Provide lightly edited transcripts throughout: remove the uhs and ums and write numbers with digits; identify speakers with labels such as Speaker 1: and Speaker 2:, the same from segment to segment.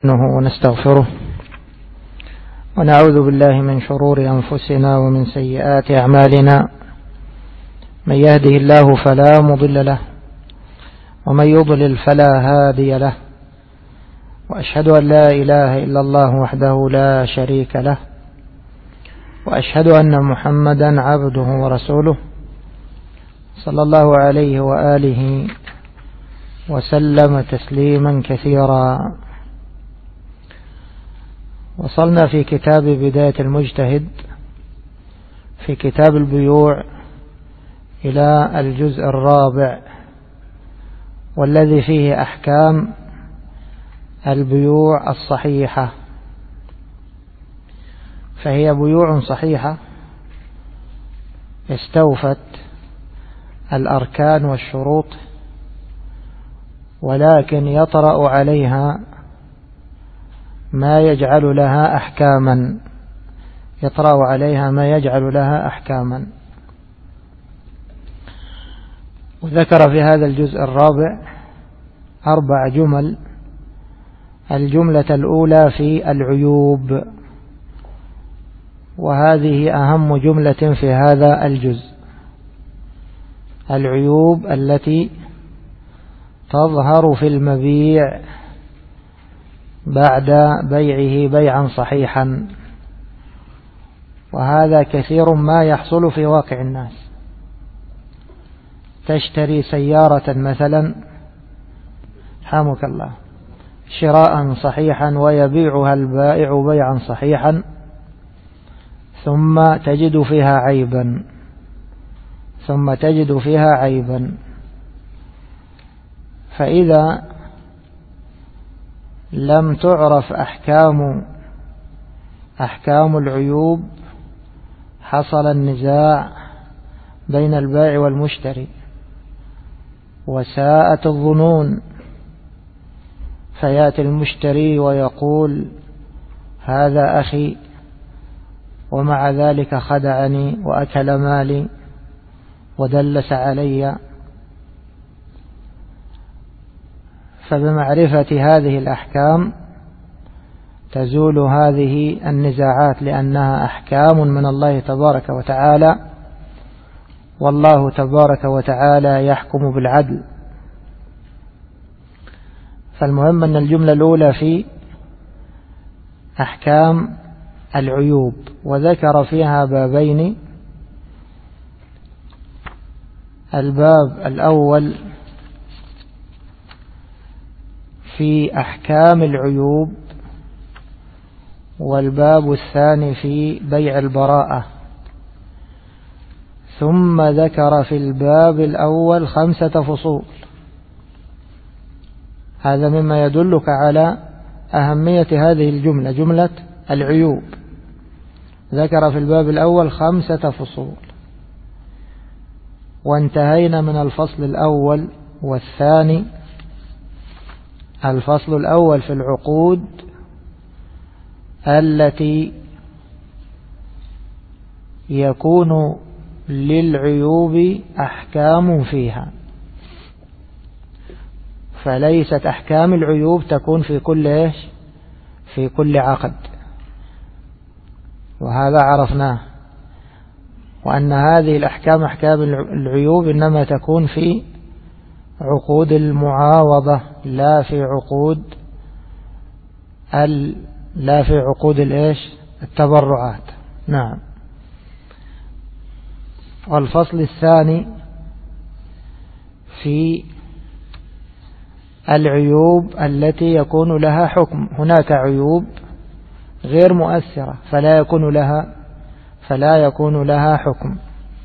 Speaker 1: ونستغفره ونعوذ بالله من شرور أنفسنا ومن سيئات أعمالنا. من يهده الله فلا مضل له ومن يضلل فلا هادي له، وأشهد أن لا إله إلا الله وحده لا شريك له، وأشهد أن محمدا عبده ورسوله صلى الله عليه وآله وسلم تسليما كثيرا. وصلنا في كتاب بداية المجتهد في كتاب البيوع إلى الجزء الرابع، والذي فيه أحكام البيوع الصحيحة. فهي بيوع صحيحة استوفت الأركان والشروط، ولكن يطرأ عليها ما يجعل لها أحكاما، يطرأ عليها ما يجعل لها أحكاما. وذكر في هذا الجزء الرابع 4 جمل. الجملة الأولى في العيوب، وهذه أهم جملة في هذا الجزء. العيوب التي تظهر في المبيع بعد بيعه بيعا صحيحا، وهذا كثير ما يحصل في واقع الناس. تشتري سيارة مثلا حامك الله شراء صحيحا ويبيعها البائع بيعا صحيحا، ثم تجد فيها عيبا. فإذا لم تعرف أحكام العيوب حصل النزاع بين البائع والمشتري، وساءت الظنون، فيأتي المشتري ويقول هذا أخي، ومع ذلك خدعني وأكل مالي ودلس علي. فبمعرفة هذه الأحكام تزول هذه النزاعات، لأنها أحكام من الله تبارك وتعالى، والله تبارك وتعالى يحكم بالعدل. فالمهم أن الجملة الأولى في أحكام العيوب، وذكر فيها بابين. الباب الأول في أحكام العيوب، والباب الثاني في بيع البراءة. ثم ذكر في الباب الأول 5 فصول. هذا مما يدلك على أهمية هذه الجملة، جملة العيوب. ذكر في الباب الأول 5 فصول، وانتهينا من الفصل الأول والثاني. الفصل الأول في العقود التي يكون للعيوب أحكام فيها، فليست أحكام العيوب تكون في كل عقد، وهذا عرفناه. وأن هذه الأحكام أحكام العيوب إنما تكون في عقود المعاوضة، لا في عقود التبرعات. نعم. والفصل الثاني في العيوب التي يكون لها حكم. هناك عيوب غير مؤثرة فلا يكون لها حكم.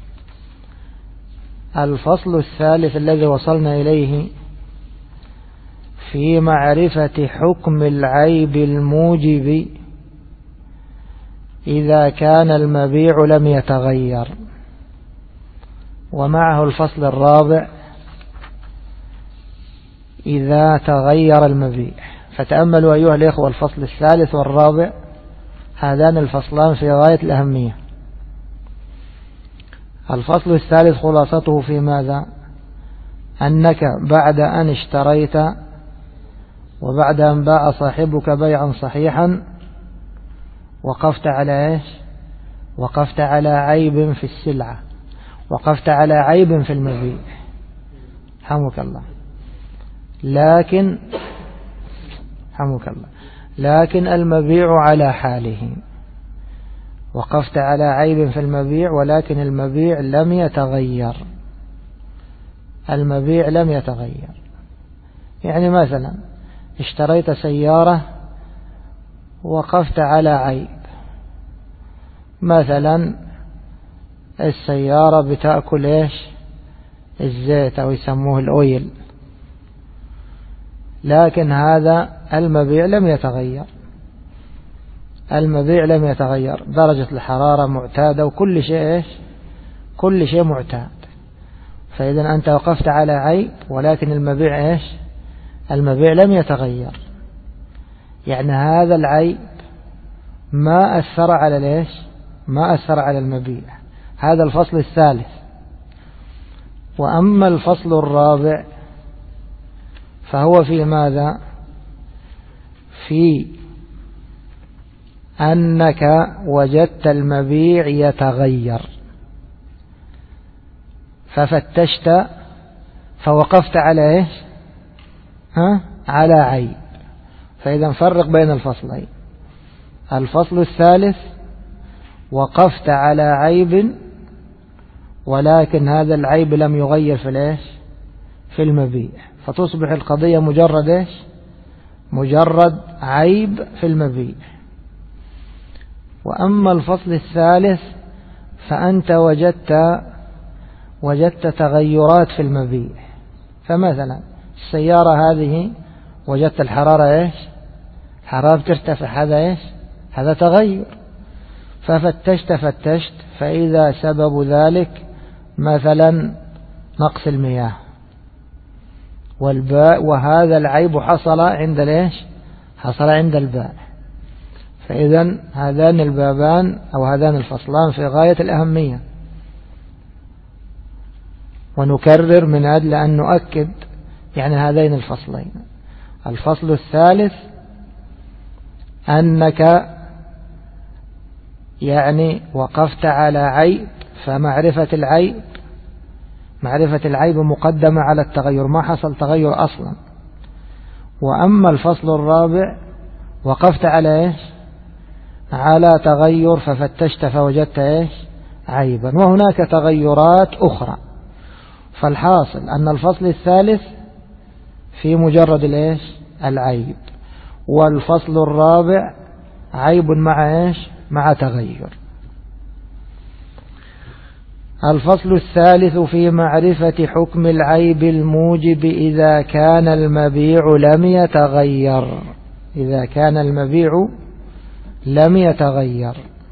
Speaker 1: الفصل الثالث الذي وصلنا إليه في معرفة حكم العيب الموجب إذا كان المبيع لم يتغير. ومعه الفصل الرابع إذا تغير المبيع. فتأملوا أيها الإخوة الفصل الثالث والرابع، هذان الفصلان في غاية الأهمية. الفصل الثالث خلاصته في ماذا؟ أنك بعد أن اشتريت وبعد أن باع صاحبك بيعا صحيحا وقفت على إيش؟ وقفت على عيب في السلعة، وقفت على عيب في المبيع، حمك الله، لكن المبيع على حاله، وقفت على عيب في المبيع ولكن المبيع لم يتغير، المبيع لم يتغير. يعني مثلا اشتريت سيارة وقفت على عيب، مثلا السيارة بتأكل إيش؟ الزيت أو يسموه الأويل، لكن هذا المبيع لم يتغير، المبيع لم يتغير، درجة الحرارة معتادة وكل شيء إيش؟ كل شيء معتاد. فإذا أنت وقفت على عيب ولكن المبيع إيش؟ المبيع لم يتغير، يعني هذا العيب ما أثر على ليش؟ ما أثر على المبيع. هذا الفصل الثالث. وأما الفصل الرابع فهو في ماذا؟ في أنك وجدت المبيع يتغير ففتشت فوقفت على إيش؟ على عيب. فإذا نفرق بين الفصلين. الفصل الثالث وقفت على عيب ولكن هذا العيب لم يغير في الإيش؟ في المبيع، فتصبح القضية مجرد إيش؟ مجرد عيب في المبيع. وأما الفصل الثالث فأنت وجدت تغيرات في المبيع. فمثلا السيارة هذه وجدت الحرارة إيش؟ الحرارة ترتفع، هذا إيش؟ هذا تغير. ففتشت فإذا سبب ذلك مثلا نقص المياه والباء، وهذا العيب حصل عند ليش؟ حصل عند الباء. فإذا هذان البابان أو هذان الفصلان في غاية الأهمية، ونكرر من أجل أن نؤكد يعني هذين الفصلين. الفصل الثالث أنك يعني وقفت على عيب، فمعرفة العيب مقدمة على التغير، ما حصل تغير أصلا. وأما الفصل الرابع وقفت على إيش؟ على تغير ففتشت فوجدت إيش؟ عيبا، وهناك تغيرات أخرى. فالحاصل أن الفصل الثالث في مجرد الإيش؟ العيب، والفصل الرابع عيب مع إيش؟ مع تغير. الفصل الثالث في معرفة حكم العيب الموجب إذا كان المبيع لم يتغير. إذا كان المبيع لم يتغير.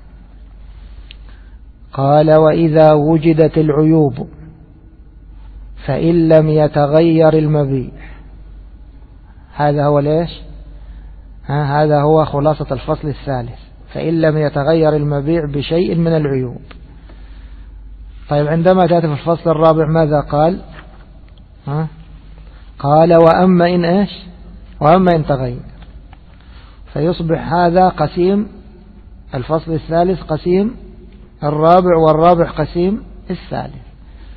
Speaker 1: قال: وإذا وجدت العيوب فإن لم يتغير المبيع. هذا هو ليش؟ هذا هو خلاصة الفصل الثالث. فإن لم يتغير المبيع بشيء من العيوب. طيب عندما تأتي في الفصل الرابع ماذا قال؟ قال: وأما إن إيش؟ وأما إن تغير. فيصبح هذا قسيم الفصل الثالث قسيم الرابع، والرابع قسيم الثالث.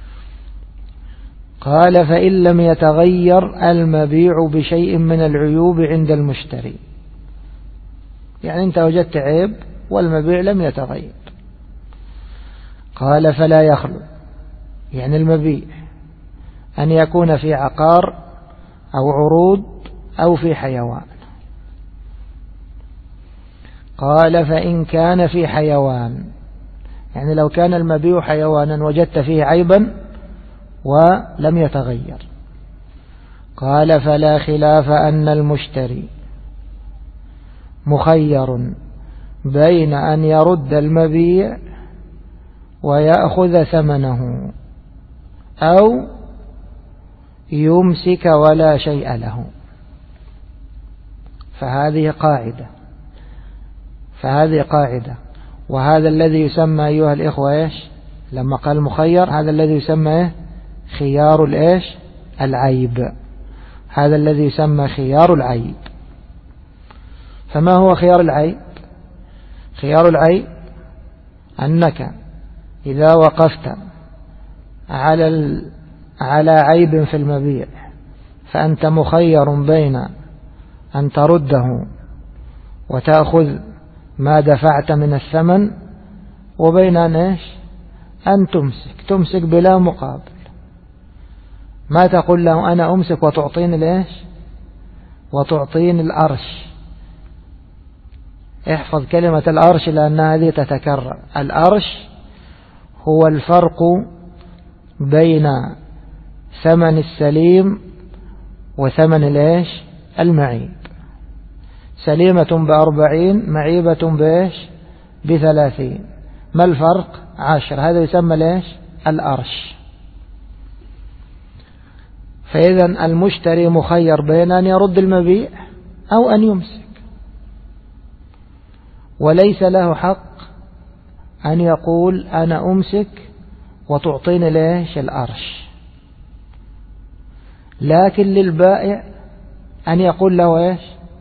Speaker 1: قال: فإن لم يتغير المبيع بشيء من العيوب عند المشتري. يعني أنت وجدت عيب والمبيع لم يتغير. قال: فلا يخلو، يعني المبيع أن يكون في عقار أو عروض أو في حيوان. قال: فإن كان في حيوان، يعني لو كان المبيع حيوانا وجدت فيه عيبا ولم يتغير. قال: فلا خلاف أن المشتري مخير بين أن يرد المبيع ويأخذ ثمنه أو يمسك ولا شيء له. فهذه قاعدة، وهذا الذي يسمى أيها الإخوة إيش؟ لما قال مخير، هذا الذي يسمى خيار الإيش؟ العيب. هذا الذي يسمى خيار العيب. فما هو خيار العيب؟ خيار العيب أنك إذا وقفت على عيب في المبيع فأنت مخير بين أن ترده وتأخذ ما دفعت من الثمن، وبين أن تمسك بلا مقابل. ما تقول له أنا أمسك وتعطيني وتعطيني الأرش. احفظ كلمة الأرش لأن هذه تتكرر. الأرش هو الفرق بين ثمن السليم وثمن المعيب. سليمة ب40، معيبة ب30. ما الفرق؟ 10. هذا يسمى الأرش. فإذا المشتري مخير بين أن يرد المبيع أو أن يمسك، وليس له حق أن يقول أنا أمسك وتعطيني الأرش. لكن للبائع أن يقول له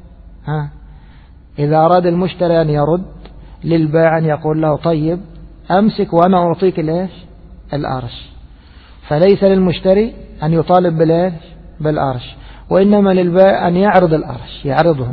Speaker 1: إذا أراد المشتري أن يرد، للبائع أن يقول له طيب أمسك وأنا أعطيك الأرش. فليس للمشتري أن يطالب بالأرش، وإنما للبائع أن يعرض الأرش، يعرضه.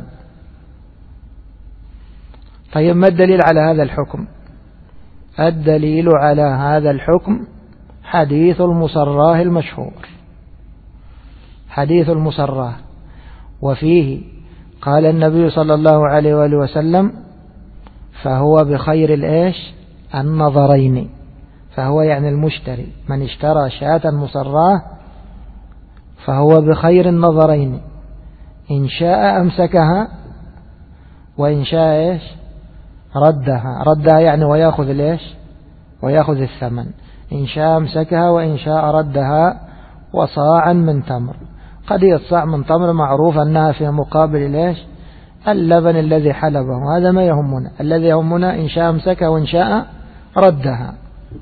Speaker 1: طيب ما الدليل على هذا الحكم؟ الدليل على هذا الحكم حديث المصراه المشهور، حديث المصراه، وفيه قال النبي صلى الله عليه وآله وسلم فهو بخير النظرين. فهو يعني المشتري من اشترى شاة مصراه فهو بخير النظرين، إن شاء أمسكها وإن شاء ردها يعني ويأخذ الثمن. إن شاء أمسكها وإن شاء ردها. وصاعا من تمر. قضية صاع من تمر معروف أنها في مقابل اللبن الذي حلبه. هذا ما يهمنا. الذي يهمنا إن شاء أمسكها وإن شاء ردها.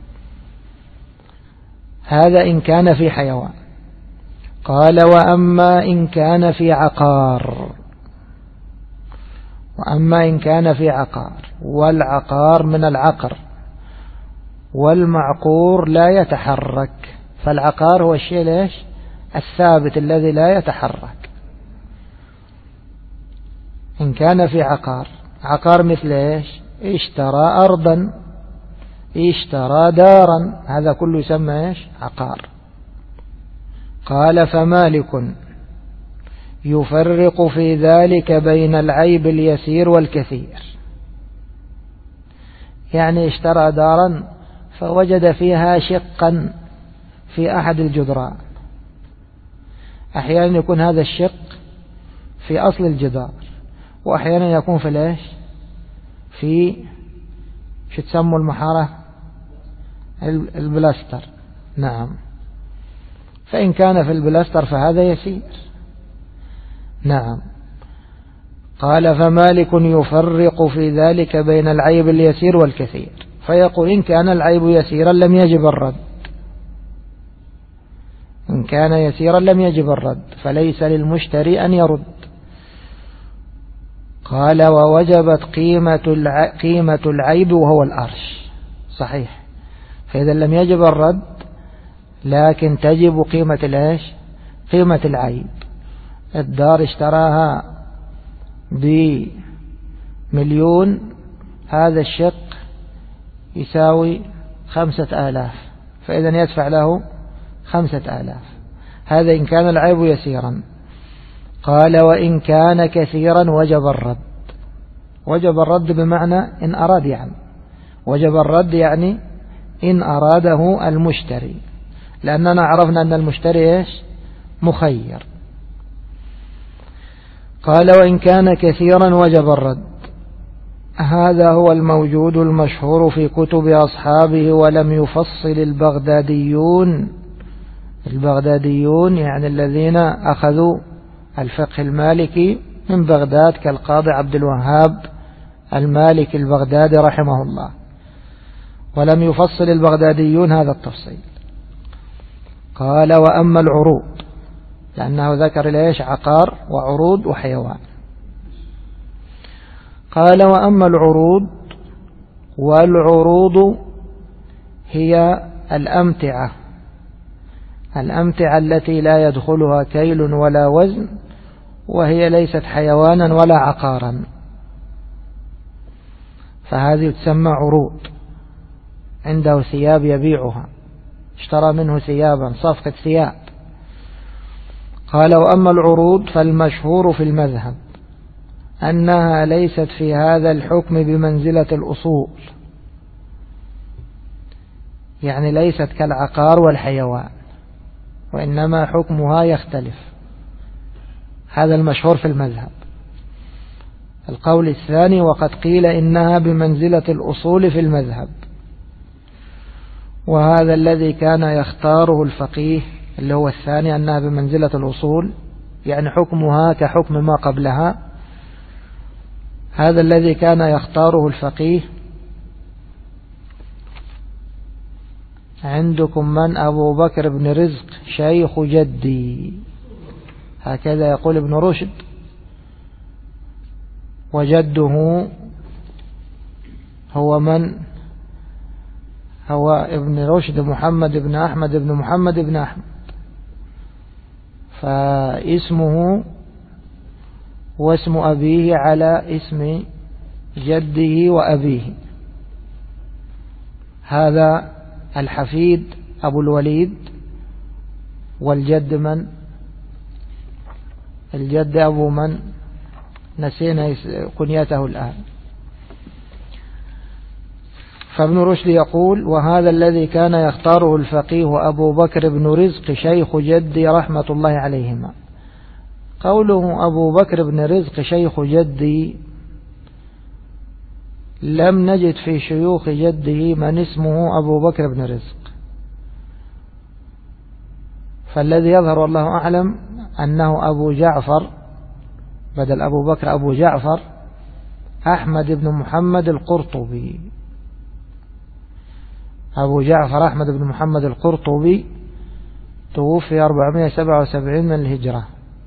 Speaker 1: هذا إن كان في حيوان. قال وأما إن كان في عقار. وأما إن كان في عقار، والعقار من العقر، والمعقور لا يتحرك. فالعقار هو الشيء الثابت الذي لا يتحرك. إن كان في عقار مثل اشترى أرضا، اشترى دارا، هذا كله يسمى عقار. قال فمالك يفرق في ذلك بين العيب اليسير والكثير. يعني اشترى دارا فوجد فيها شقا في أحد الجدران. أحيانا يكون هذا الشق في أصل الجدار، وأحيانا يكون في شو تسموا المحارة، البلاستر. نعم. فإن كان في البلاستر فهذا يسير. نعم. قال فمالك يفرق في ذلك بين العيب اليسير والكثير، فيقول إن كان العيب يسيرا لم يجب الرد. إن كان يسيرا لم يجب الرد، فليس للمشتري أن يرد. قال ووجبت قيمة العيب وهو الأرش. صحيح. فإذا لم يجب الرد لكن تجب قيمة العيب. الدار اشتراها ب1,000,000، هذا الشق يساوي 5,000، فإذا يدفع له 5,000. هذا إن كان العيب يسيرا. قال وإن كان كثيرا وجب الرد. وجب الرد بمعنى إن أراد، وجب الرد يعني إن أراده المشتري، لأننا عرفنا أن المشتري مخير. قال وإن كان كثيرا وجب الرد. هذا هو الموجود المشهور في كتب أصحابه، ولم يفصل البغداديون يعني الذين أخذوا الفقه المالكي من بغداد، كالقاضي عبد الوهاب المالكي البغدادي رحمه الله. ولم يفصل البغداديون هذا التفصيل. قال وأما العروض لأنه ذكر ليش عقار وعروض وحيوان. قال وأما العروض، والعروض هي الأمتعة التي لا يدخلها كيل ولا وزن، وهي ليست حيوانا ولا عقارا، فهذه تسمى عروض. عنده ثياب يبيعها، اشترى منه ثيابا، صفقة ثياب. قال وأما العروض فالمشهور في المذهب أنها ليست في هذا الحكم بمنزلة الأصول، يعني ليست كالعقار والحيوان، وإنما حكمها يختلف. هذا المشهور في المذهب. القول الثاني وقد قيل إنها بمنزلة الأصول في المذهب، وهذا الذي كان يختاره الفقيه اللي هو الثاني، أنها بمنزلة الأصول يعني حكمها كحكم ما قبلها. هذا الذي كان يختاره الفقيه. عندكم من؟ أبو بكر بن رزق شيخ جدي، هكذا يقول ابن رشد. وجده هو من؟ هو ابن رشد محمد بن أحمد بن محمد بن أحمد، فاسمه واسم أبيه على اسم جده وأبيه. هذا الحفيد أبو الوليد، والجد من؟ الجد أبو من؟ نسينا كنيته الآن. فابن رشد يقول وهذا الذي كان يختاره الفقيه أبو بكر بن رزق شيخ جدي رحمة الله عليهما. قوله أبو بكر بن رزق شيخ جدي، لم نجد في شيوخ جده من اسمه أبو بكر بن رزق، فالذي يظهر والله أعلم أنه أبو جعفر، بدل أبو بكر أبو جعفر أحمد بن محمد القرطبي. أبو جعفر أحمد بن محمد القرطبي توفي 477 من الهجرة،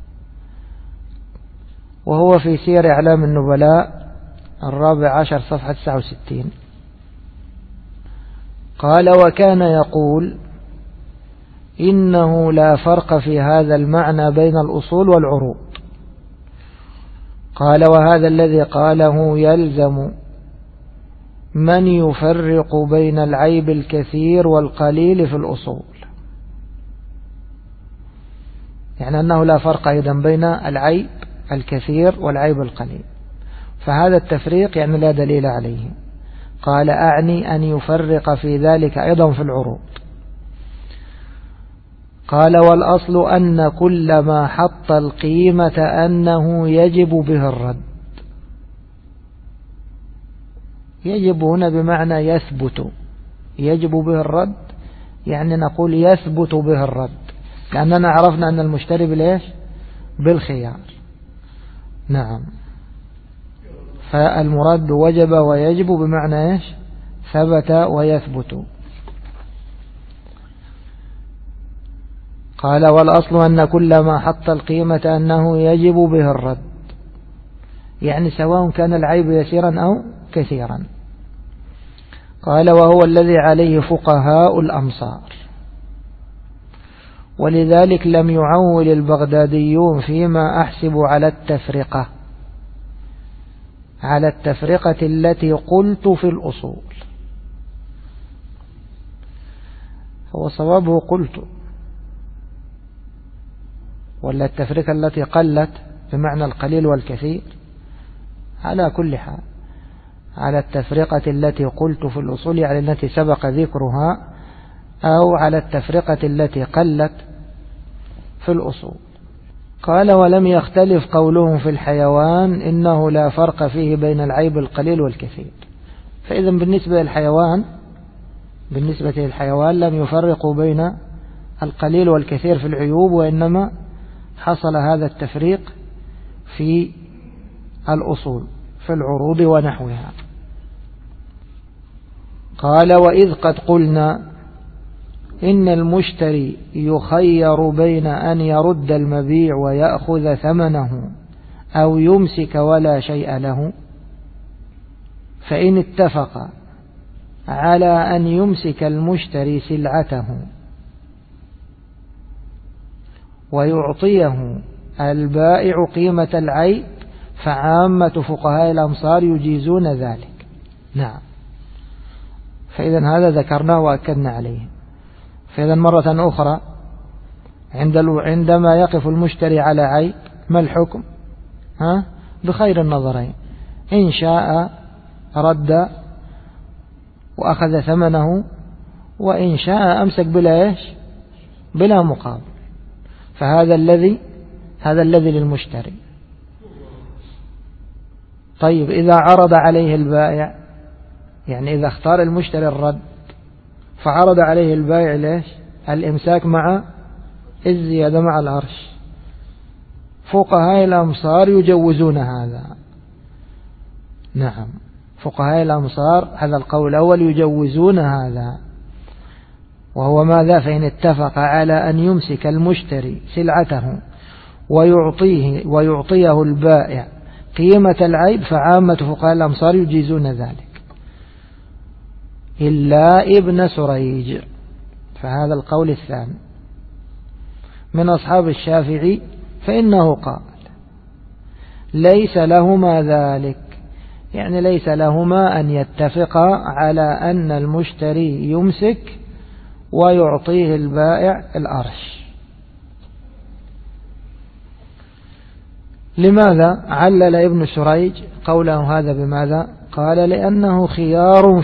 Speaker 1: وهو في سير أعلام النبلاء 14 صفحة 69. قال وكان يقول إنه لا فرق في هذا المعنى بين الأصول والعروض. قال وهذا الذي قاله يلزم من يفرق بين العيب الكثير والقليل في الأصول، يعني أنه لا فرق أيضا بين العيب الكثير والعيب القليل، فهذا التفريق يعني لا دليل عليه. قال أعني أن يفرق في ذلك أيضا في العروض. قال والأصل أن كل ما حط القيمة أنه يجب به الرد. يجب هنا بمعنى يثبت، يجب به الرد يعني نقول يثبت به الرد، لأننا عرفنا أن المشتري بالإيش؟ بالخيار. نعم، فالمراد وجب ويجب بمعنى إيش؟ ثبت ويثبت. قال والأصل أن كل ما حط القيمة أنه يجب به الرد، يعني سواء كان العيب يسيرا أو كثيرا. قال وهو الذي عليه فقهاء الأمصار، ولذلك لم يعول البغداديون فيما أحسب على التفرقة التي قلت في الأصول. هو صوابه قلت، ولا التفرقة التي قلت بمعنى القليل والكثير؟ على كل حال على التفرقة التي قلت في الأصول، يعني التي سبق ذكرها، أو على التفرقة التي قلت في الأصول. قال ولم يختلف قولهم في الحيوان إنه لا فرق فيه بين العيب القليل والكثير. فإذا بالنسبة للحيوان لم يفرقوا بين القليل والكثير في العيوب، وإنما حصل هذا التفريق في الأصول في العروض ونحوها. قال وإذ قد قلنا إن المشتري يخير بين أن يرد المبيع ويأخذ ثمنه أو يمسك ولا شيء له، فإن اتفق على أن يمسك المشتري سلعته ويعطيه البائع قيمة العيب فعامة فقهاء الأمصار يجيزون ذلك. نعم. فإذا هذا ذكرناه وأكدنا عليه. فإذا مرة أخرى عندما يقف المشتري على عيب ما الحكم؟ بخير النظرين، إن شاء رد وأخذ ثمنه، وإن شاء أمسك بلا مقابل. فهذا الذي للمشتري. طيب إذا عرض عليه البائع، يعني إذا اختار المشتري الرد فعرض عليه البائع الإمساك مع الزيادة مع العرش، فقهاء الأمصار يجوزون هذا. نعم، فقهاء الأمصار هذا القول الأول يجوزون هذا، وهو ماذا؟ فإن اتفق على أن يمسك المشتري سلعته ويعطيه البائع قيمة العيب فعامة فقهاء الأمصار يجيزون ذلك إلا ابن سريج، فهذا القول الثاني من أصحاب الشافعي، فإنه قال ليس لهما ذلك، يعني ليس لهما أن يتفقا على أن المشتري يمسك ويعطيه البائع الأرش. لماذا علل ابن سريج قوله هذا بماذا؟ قال لأنه خيار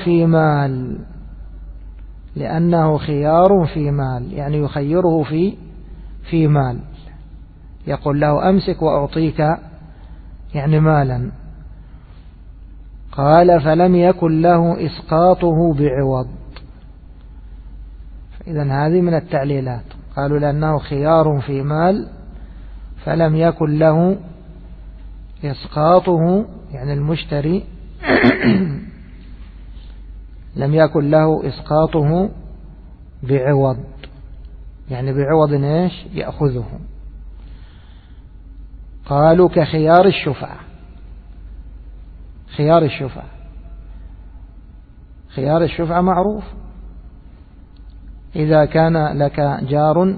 Speaker 1: في مال، يعني يخيره في مال، يقول له أمسك وأعطيك يعني مالا. قال فلم يكن له إسقاطه بعوض. إذن هذه من التعليلات، قالوا لأنه خيار في مال فلم يكن له إسقاطه، يعني المشتري لم يكن له إسقاطه بعوض، يعني بعوض يأخذه. قالوا كخيار الشفعة. خيار الشفعة معروف، إذا كان لك جار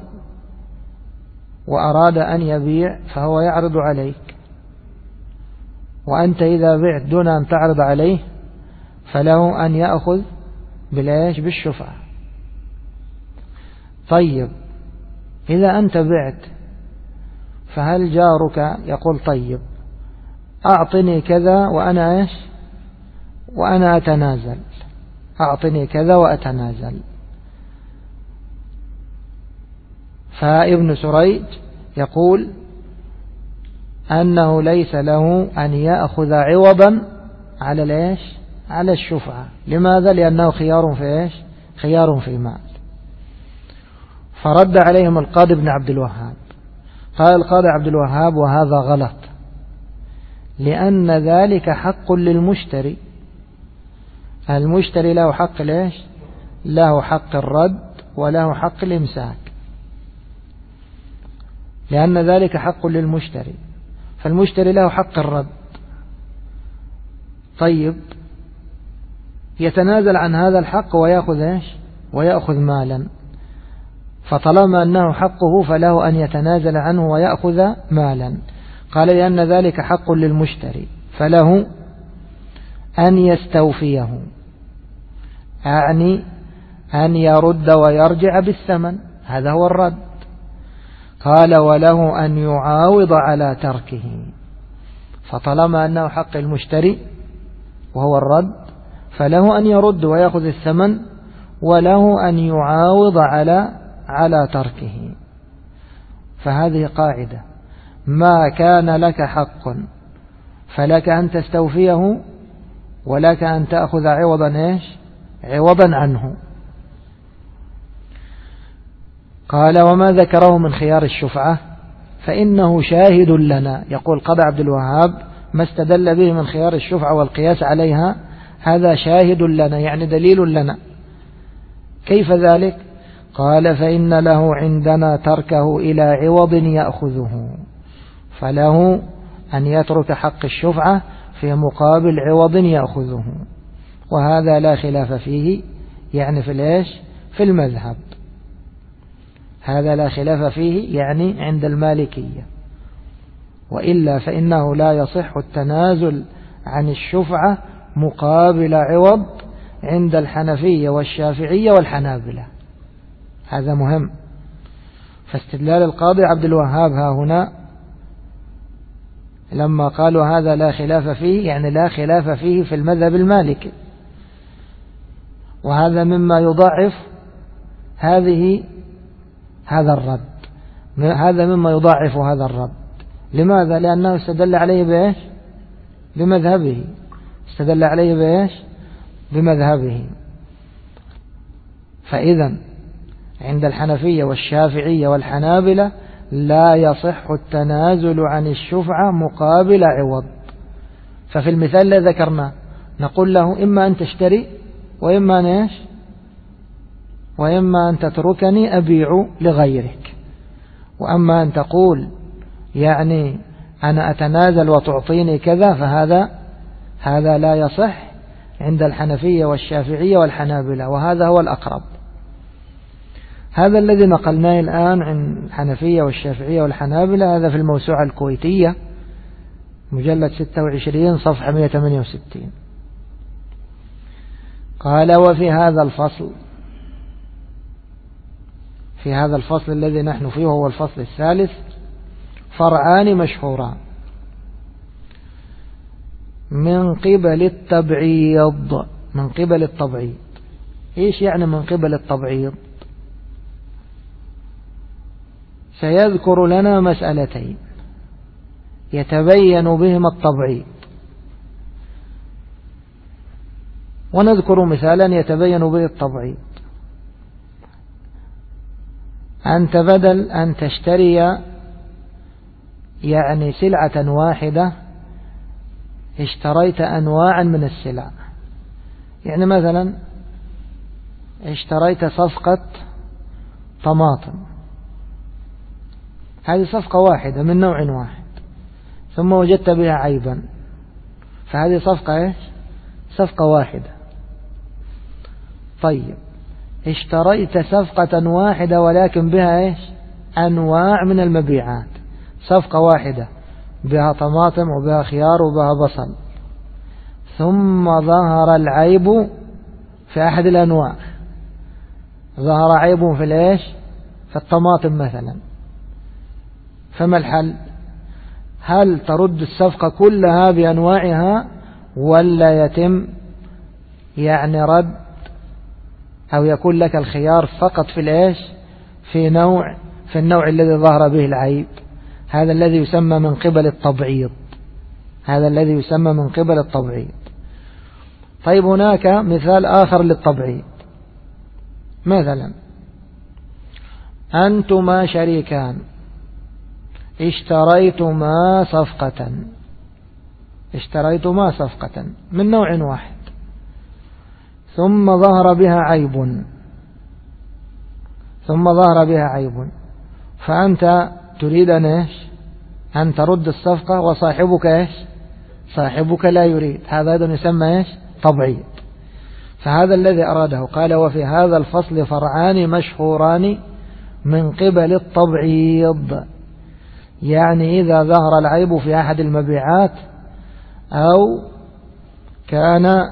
Speaker 1: وأراد أن يبيع فهو يعرض عليك، وأنت إذا بعت دون أن تعرض عليه فله أن يأخذ بالشفعة. طيب إذا أنت بعت فهل جارك يقول طيب أعطني كذا وأنا أتنازل، أعطني كذا وأتنازل؟ فابن سريج يقول أنه ليس له أن يأخذ عوضا على الشفعة. لماذا؟ لأنه خيار في مال. فرد عليهم القاضي بن عبد الوهاب، قال القاضي عبد الوهاب وهذا غلط، لأن ذلك حق للمشتري. المشتري له حق له حق الرد وله حق الإمساك، لأن ذلك حق للمشتري، فالمشتري له حق الرد. طيب يتنازل عن هذا الحق ويأخذ مالا، فطالما أنه حقه فله أن يتنازل عنه ويأخذ مالا. قال لأن ذلك حق للمشتري فله أن يستوفيه، يعني أن يرد ويرجع بالثمن، هذا هو الرد. قال وله أن يعاوض على تركه، فطالما أنه حق المشتري وهو الرد فله أن يرد ويأخذ الثمن، وله أن يعاوض على تركه. فهذه قاعدة، ما كان لك حق فلك أن تستوفيه ولك أن تأخذ عوضا عنه. قال وما ذكره من خيار الشفعة فإنه شاهد لنا. يقول قاضي عبد الوهاب ما استدل به من خيار الشفعة والقياس عليها هذا شاهد لنا، يعني دليل لنا. كيف ذلك؟ قال فإن له عندنا تركه إلى عوض يأخذه، فله أن يترك حق الشفعة في مقابل عوض يأخذه، وهذا لا خلاف فيه، يعني في الإيش؟ في المذهب، هذا لا خلاف فيه يعني عند المالكية. وإلا فإنه لا يصح التنازل عن الشفعة مقابل عوض عند الحنفية والشافعية والحنابلة، هذا مهم. فاستدلال القاضي عبد الوهاب ها هنا لما قالوا هذا لا خلاف فيه، يعني لا خلاف فيه في المذهب المالكي، وهذا مما يضاعف هذا الرد، هذا مما يضاعف هذا الرد. لماذا؟ لأنه استدل عليه بإيش؟ بمذهبه، استدل عليه بإيش؟ بمذهبه. فإذا عند الحنفية والشافعية والحنابلة لا يصح التنازل عن الشفعة مقابل عوض. ففي المثال الذي ذكرناه نقول له إما أن تشتري وإما أن تتركني أبيع لغيرك. وأما أن تقول يعني أنا أتنازل وتعطيني كذا، فهذا لا يصح عند الحنفية والشافعية والحنابلة، وهذا هو الأقرب. هذا الذي نقلناه الآن عن الحنفية والشافعية والحنابلة، هذا في الموسوعة الكويتية مجلد 26 صفحة 168. قال وفي هذا الفصل الذي نحن فيه وهو الفصل الثالث فرعان مشهوران من قبل التبعيض. من قبل التبعيض، إيش يعني من قبل التبعيض؟ سيذكر لنا مسألتين يتبين بهما التبعيض، ونذكر مثالا يتبين به التبعيض. أنت بدل أن تشتري يعني سلعة واحدة اشتريت أنواعا من السلع، يعني مثلا اشتريت صفقة طماطم، هذه صفقة واحدة من نوع واحد، ثم وجدت بها عيبا، فهذه صفقة ايش؟ صفقة واحدة. طيب اشتريت صفقة واحدة ولكن بها ايش؟ أنواع من المبيعات، صفقة واحدة بها طماطم وبها خيار وبها بصل، ثم ظهر العيب في أحد الأنواع، ظهر عيب في الإيش؟ في الطماطم مثلا، فما الحل؟ هل ترد الصفقة كلها بأنواعها ولا يتم يعني رد أو يكون لك الخيار فقط في الإيش؟ في النوع الذي ظهر به العيب؟ هذا الذي يسمى من قبل التبعيض، هذا الذي يسمى من قبل التبعيض. طيب هناك مثال آخر للتبعيض، مثلا أنتما شريكان اشتريتما صفقة من نوع واحد، ثم ظهر بها عيب، فأنت تريد أن ترد الصفقة، وصاحبك صاحبك لا يريد، هذا أيضا يسمى تبعيض. فهذا الذي أراده، قال وفي هذا الفصل فرعان مشهوران من قبل التبعيض، يعني إذا ظهر العيب في أحد المبيعات أو كان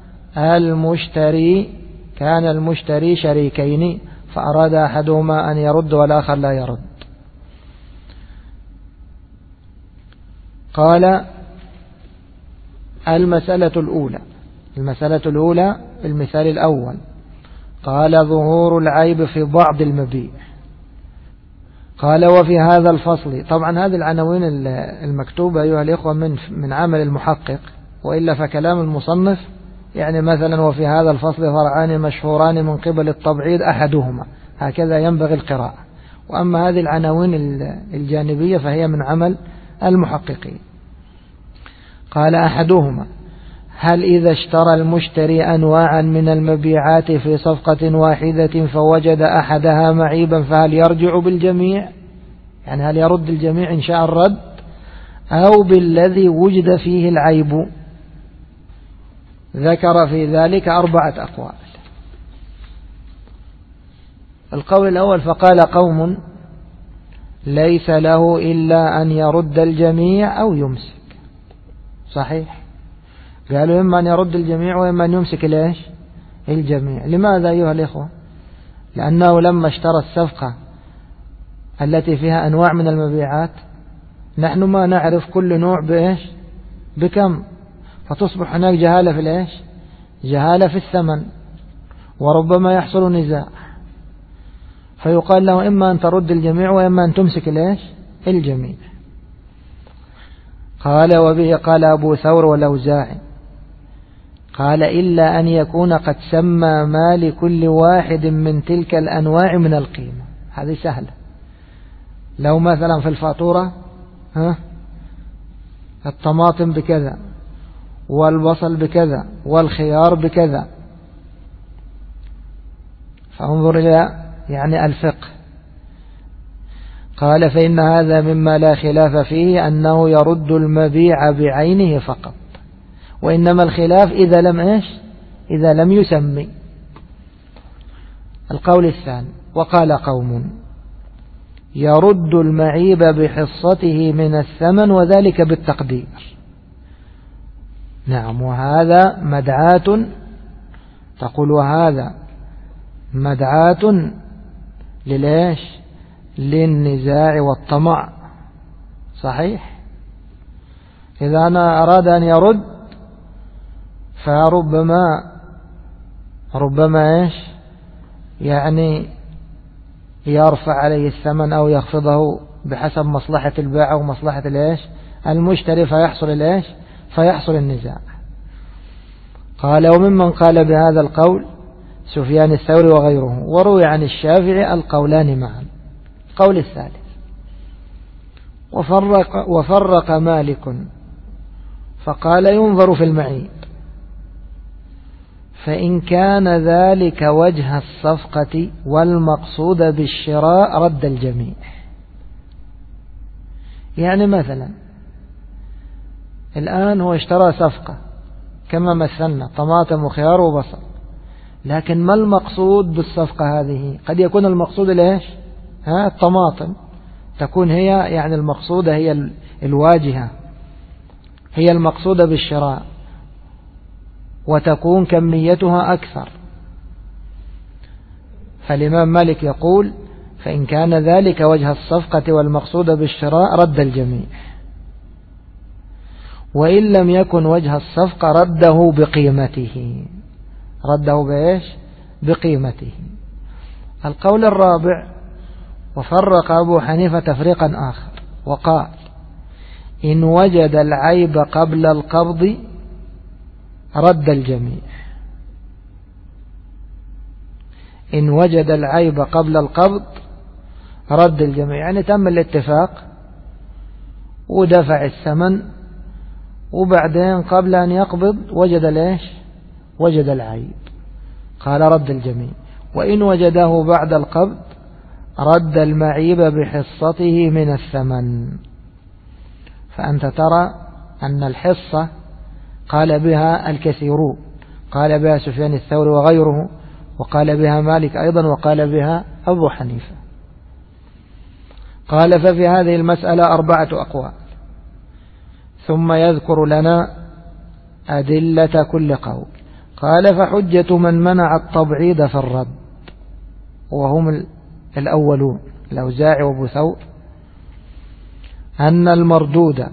Speaker 1: المشتري شريكين فأراد أحدهما أن يرد والآخر لا يرد. قال المسألة الأولى المثال الأول، قال ظهور العيب في بعض المبيع. قال وفي هذا الفصل، طبعا هذه العناوين المكتوبة أيها الإخوة من عمل المحقق، وإلا فكلام المصنف يعني مثلا وفي هذا الفصل فرعان مشهوران من قبل التبعيض أحدهما، هكذا ينبغي القراءة. وأما هذه العناوين الجانبية فهي من عمل المحققين. قال أحدهما هل إذا اشترى المشتري أنواعا من المبيعات في صفقة واحدة فوجد أحدها معيبا فهل يرجع بالجميع؟ يعني هل يرد الجميع إن شاء الرد أو بالذي وجد فيه العيب؟ ذكر في ذلك 4 أقوال. القول الأول فقال قوم ليس له إلا أن يرد الجميع أو يمسك. صحيح، قالوا إما أن يرد الجميع وإما أن يمسك ليش الجميع. لماذا أيها الإخوة؟ لأنه لما اشترى الصفقة التي فيها أنواع من المبيعات نحن ما نعرف كل نوع بإيش بكم، فتصبح هناك جهالة في الإيش جهالة في الثمن، وربما يحصل نزاع، فيقال له إما أن ترد الجميع وإما أن تمسك الإيش الجميع. قال وبه قال أبو ثور والأوزاعي قال إلا أن يكون قد سمى ما لكل واحد من تلك الأنواع من القيمة. هذه سهلة. لو مثلا في الفاتورة الطماطم بكذا والبصل بكذا والخيار بكذا، فانظر إلى يعني الفقه. قال فإن هذا مما لا خلاف فيه أنه يرد المبيع بعينه فقط، وإنما الخلاف إذا لم يسمي. القول الثاني وقال قوم يرد المعيب بحصته من الثمن وذلك بالتقدير. نعم، وهذا مدعاة، تقول وهذا مدعاة للنزاع والطمع. صحيح، إذا أنا أراد أن يرد فربما يعني يرفع عليه الثمن أو يخفضه بحسب مصلحة البائع ومصلحة المشتري، فيحصل النزاع. قال وممن قال بهذا القول سفيان الثوري وغيره، وروي عن الشافعي القولان معا. القول الثالث وفرق مالك فقال ينظر في المعيب، فإن كان ذلك وجه الصفقة والمقصود بالشراء رد الجميع. يعني مثلا الآن هو اشترى صفقة كما مثلنا طماطم وخيار وبصل، لكن ما المقصود بالصفقة هذه؟ قد يكون المقصود الطماطم، تكون هي يعني المقصودة هي الواجهة، هي المقصودة بالشراء، وتكون كميتها أكثر. فالإمام مالك يقول فإن كان ذلك وجه الصفقة والمقصود بالشراء رد الجميع، وإن لم يكن وجه الصفقة رده بقيمته. بقيمته. القول الرابع وفرق أبو حنيفة تفريقا آخر وقال إن وجد العيب قبل القبض رد الجميع. إن وجد العيب قبل القبض رد الجميع، يعني تم الاتفاق ودفع الثمن وبعدين قبل أن يقبض وجد العيب، قال رد الجميع. وإن وجده بعد القبض رد المعيب بحصته من الثمن. فأنت ترى أن الحصة قال بها الكثيرون، قال بها سفيان الثوري وغيره، وقال بها مالك أيضا، وقال بها أبو حنيفة. قال ففي هذه المسألة 4 أقوال، ثم يذكر لنا أدلة كل قول. قال فحجة من منع التبعيض في الرد، وهم الأولون الأوزاعي وابو ثور، أن المردود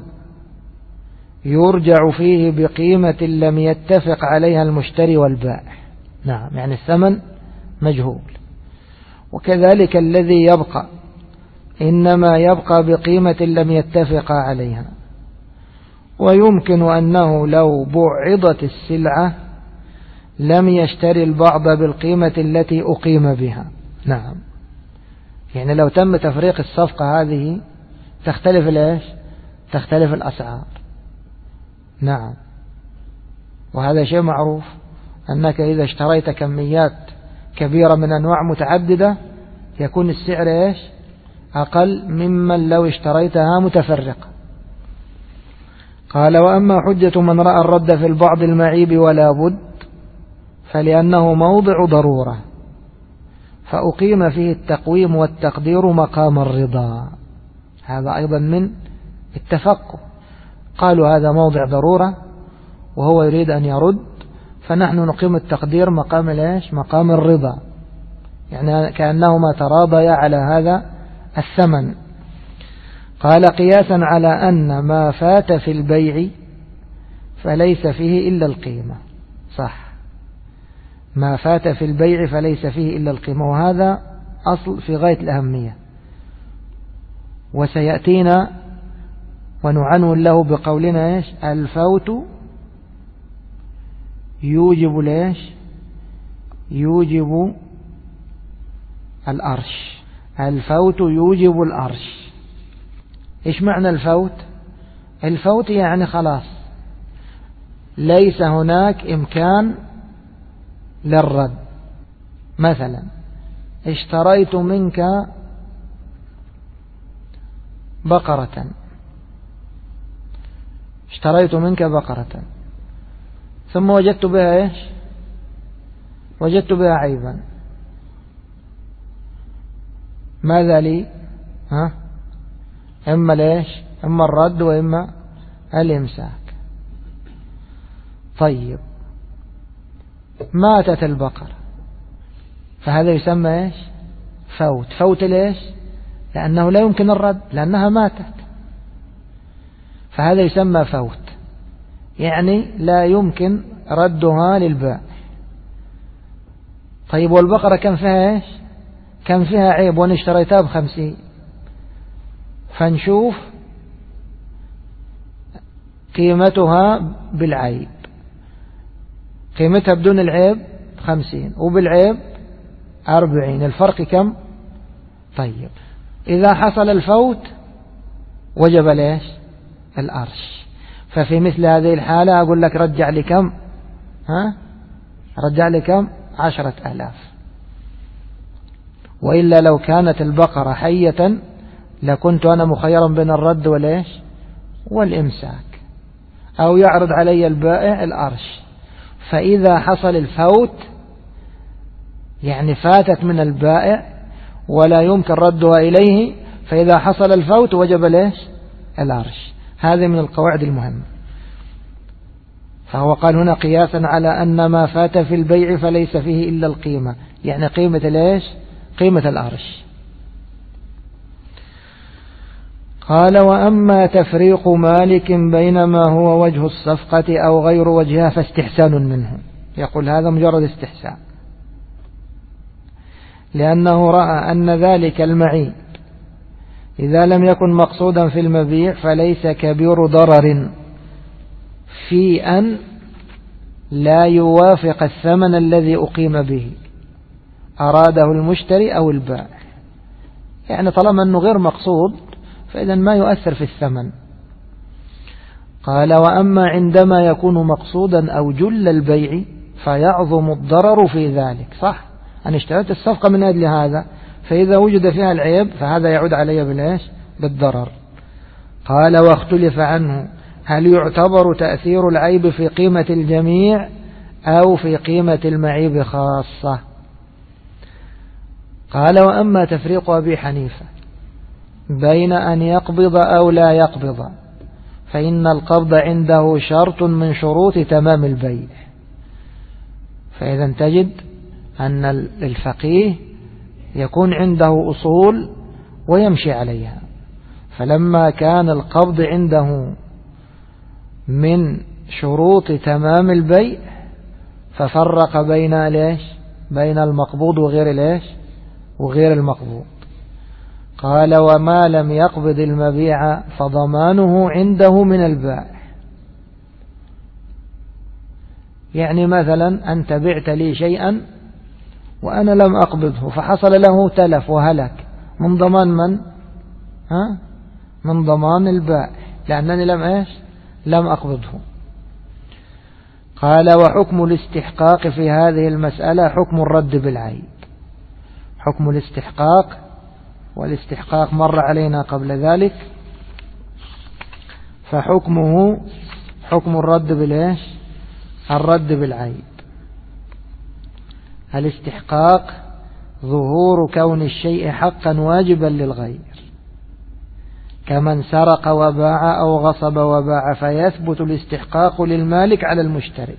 Speaker 1: يرجع فيه بقيمة لم يتفق عليها المشتري والبائع. نعم، يعني الثمن مجهول. وكذلك الذي يبقى إنما يبقى بقيمة لم يتفق عليها، ويمكن أنه لو بعضت السلعة لم يشتري البعض بالقيمة التي أقيم بها. نعم، يعني لو تم تفريق الصفقة هذه تختلف الأسعار. نعم، وهذا شيء معروف أنك إذا اشتريت كميات كبيرة من أنواع متعددة يكون السعر إيش أقل ممن لو اشتريتها متفرقة. قال وأما حجة من رأى الرد في البعض المعيب ولا بد فلأنه موضع ضرورة فأقيم فيه التقويم والتقدير مقام الرضا. هذا أيضا من التفقه. قالوا هذا موضع ضرورة وهو يريد أن يرد فنحن نقيم التقدير مقام الإيش مقام الرضا، يعني كأنهما تراضيا على هذا الثمن. قال قياسا على أن ما فات في البيع فليس فيه إلا القيمة. صح، ما فات في البيع فليس فيه إلا القيمة، وهذا أصل في غاية الأهمية، وسيأتينا ونعنون له بقولنا إيش الفوت يوجب ليش يوجب الأرش. الفوت يوجب الأرش. إيش معنى الفوت؟ الفوت يعني خلاص ليس هناك إمكان للرد. مثلا اشتريت منك بقرة، ثم وجدت بها إيش وجدت بها عيبا. ماذا لي؟ إما ليش إما الرد وإما الإمساك. طيب ماتت البقرة فهذا يسمى إيش فوت ليش لأنه لا يمكن الرد لأنها ماتت، فهذا يسمى فوت، يعني لا يمكن ردها للبائع. طيب والبقرة كم فيها إيش كم فيها عيب وأنا اشتريتها ب50، فنشوف قيمتها بالعيب، قيمتها بدون العيب 50 وبالعيب 40، الفرق كم؟ طيب إذا حصل الفوت وجب ليش الأرش. ففي مثل هذه الحالة أقول لك رجع لي كم؟ رجع لي كم؟ 10,000. وإلا لو كانت البقرة حية لكنت أنا مخيرا بين الرد وليش والإمساك، أو يعرض علي البائع الأرش. فإذا حصل الفوت يعني فاتت من البائع ولا يمكن ردها إليه، فإذا حصل الفوت وجب ليش الأرش. هذه من القواعد المهمة. فهو قال هنا قياسا على أن ما فات في البيع فليس فيه إلا القيمة، يعني قيمة ليش قيمة الأرش. قال وأما تفريق مالك بين ما هو وجه الصفقة أو غير وجهها فاستحسان منه. يقول هذا مجرد استحسان، لأنه رأى أن ذلك المعيب إذا لم يكن مقصودا في المبيع فليس كبير ضرر في أن لا يوافق الثمن الذي أقيم به أراده المشتري أو البائع، يعني طالما أنه غير مقصود فإذا ما يؤثر في الثمن. قال وأما عندما يكون مقصودا أو جل البيع فيعظم الضرر في ذلك. صح، أنا اشتريت الصفقة من أجل هذا، فإذا وجد فيها العيب فهذا يعود علي بالإيش بالضرر. قال واختلف عنه هل يعتبر تأثير العيب في قيمة الجميع أو في قيمة المعيب خاصة. قال وأما تفريق أبي حنيفة بين أن يقبض أو لا يقبض فإن القبض عنده شرط من شروط تمام البيع. فإذا تجد أن الفقيه يكون عنده أصول ويمشي عليها، فلما كان القبض عنده من شروط تمام البيع ففرق بين ليش بين المقبوض وغير ليش وغير المقبوض. قال وما لم يقبض المبيع فضمانه عنده من البائع. يعني مثلا أنت بعت لي شيئا وأنا لم أقبضه فحصل له تلف وهلك، من ضمان من؟ من ضمان البائع، لأنني لم أقبضه. قال وحكم الاستحقاق في هذه المسألة حكم الرد بالعيب. حكم الاستحقاق، والاستحقاق مر علينا قبل ذلك، فحكمه حكم الرد بالإيش؟ الرد بالعيب. الاستحقاق ظهور كون الشيء حقا واجبا للغير، كمن سرق وباع أو غصب وباع، فيثبت الاستحقاق للمالك على المشتري.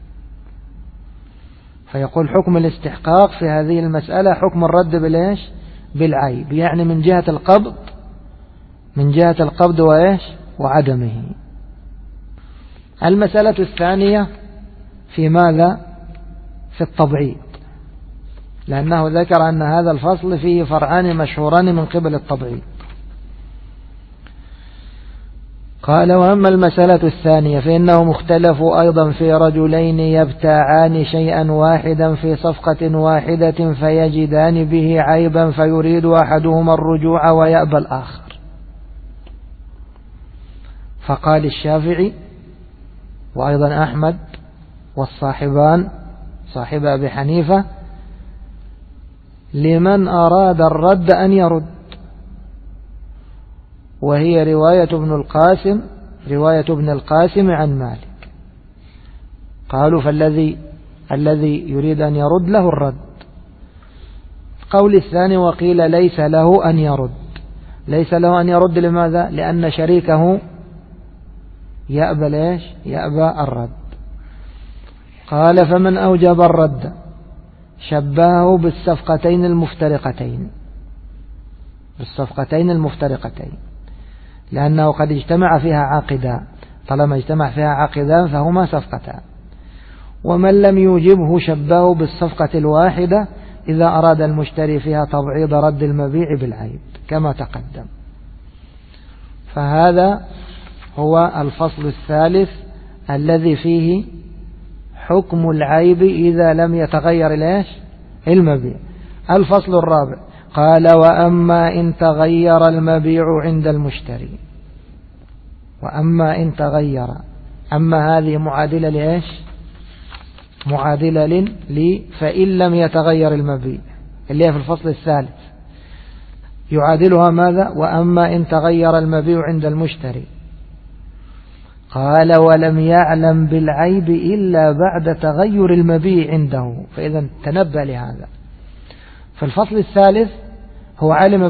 Speaker 1: فيقول حكم الاستحقاق في هذه المسألة حكم الرد بالإيش؟ بالعيب، يعني من جهة القبض، من جهة القبض وإيش؟ وعدمه. المسألة الثانية في ماذا؟ في التبعيض، لأنه ذكر أن هذا الفصل فيه فرعان مشهوران من قبل التبعيض. قال وأما المسألة الثانية فإنهم اختلفوا أيضا في رجلين يبتاعان شيئا واحدا في صفقة واحدة فيجدان به عيبا فيريد أحدهما الرجوع ويأبى الآخر. فقال الشافعي وأيضا أحمد والصاحبان صاحب أبي حنيفة لمن أراد الرد أن يرد، وهي رواية ابن القاسم عن مالك. قالوا الذي يريد أن يرد له الرد. قول الثاني وقيل ليس له أن يرد. ليس له أن يرد لماذا؟ لأن شريكه يأبى ليش؟ يأبى الرد. قال فمن أوجب الرد شبهه بالصفقتين المفترقتين، لأنه قد اجتمع فيها عاقدان، طالما اجتمع فيها عاقدان فهما صفقتان. ومن لم يوجبه شبهه بالصفقة الواحدة إذا أراد المشتري فيها تبعيض رد المبيع بالعيب كما تقدم. فهذا هو الفصل الثالث الذي فيه حكم العيب إذا لم يتغير المبيع. الفصل الرابع قال وأما إن تغير المبيع عند المشتري. وأما إن تغير، أما هذه معادلة معادلة فإن لم يتغير المبيع اللي هي في الفصل الثالث، يعادلها ماذا؟ وأما إن تغير المبيع عند المشتري. قال ولم يعلم بالعيب إلا بعد تغير المبيع عنده. فإذا تنبأ لهذا. في الفصل الثالث هو علم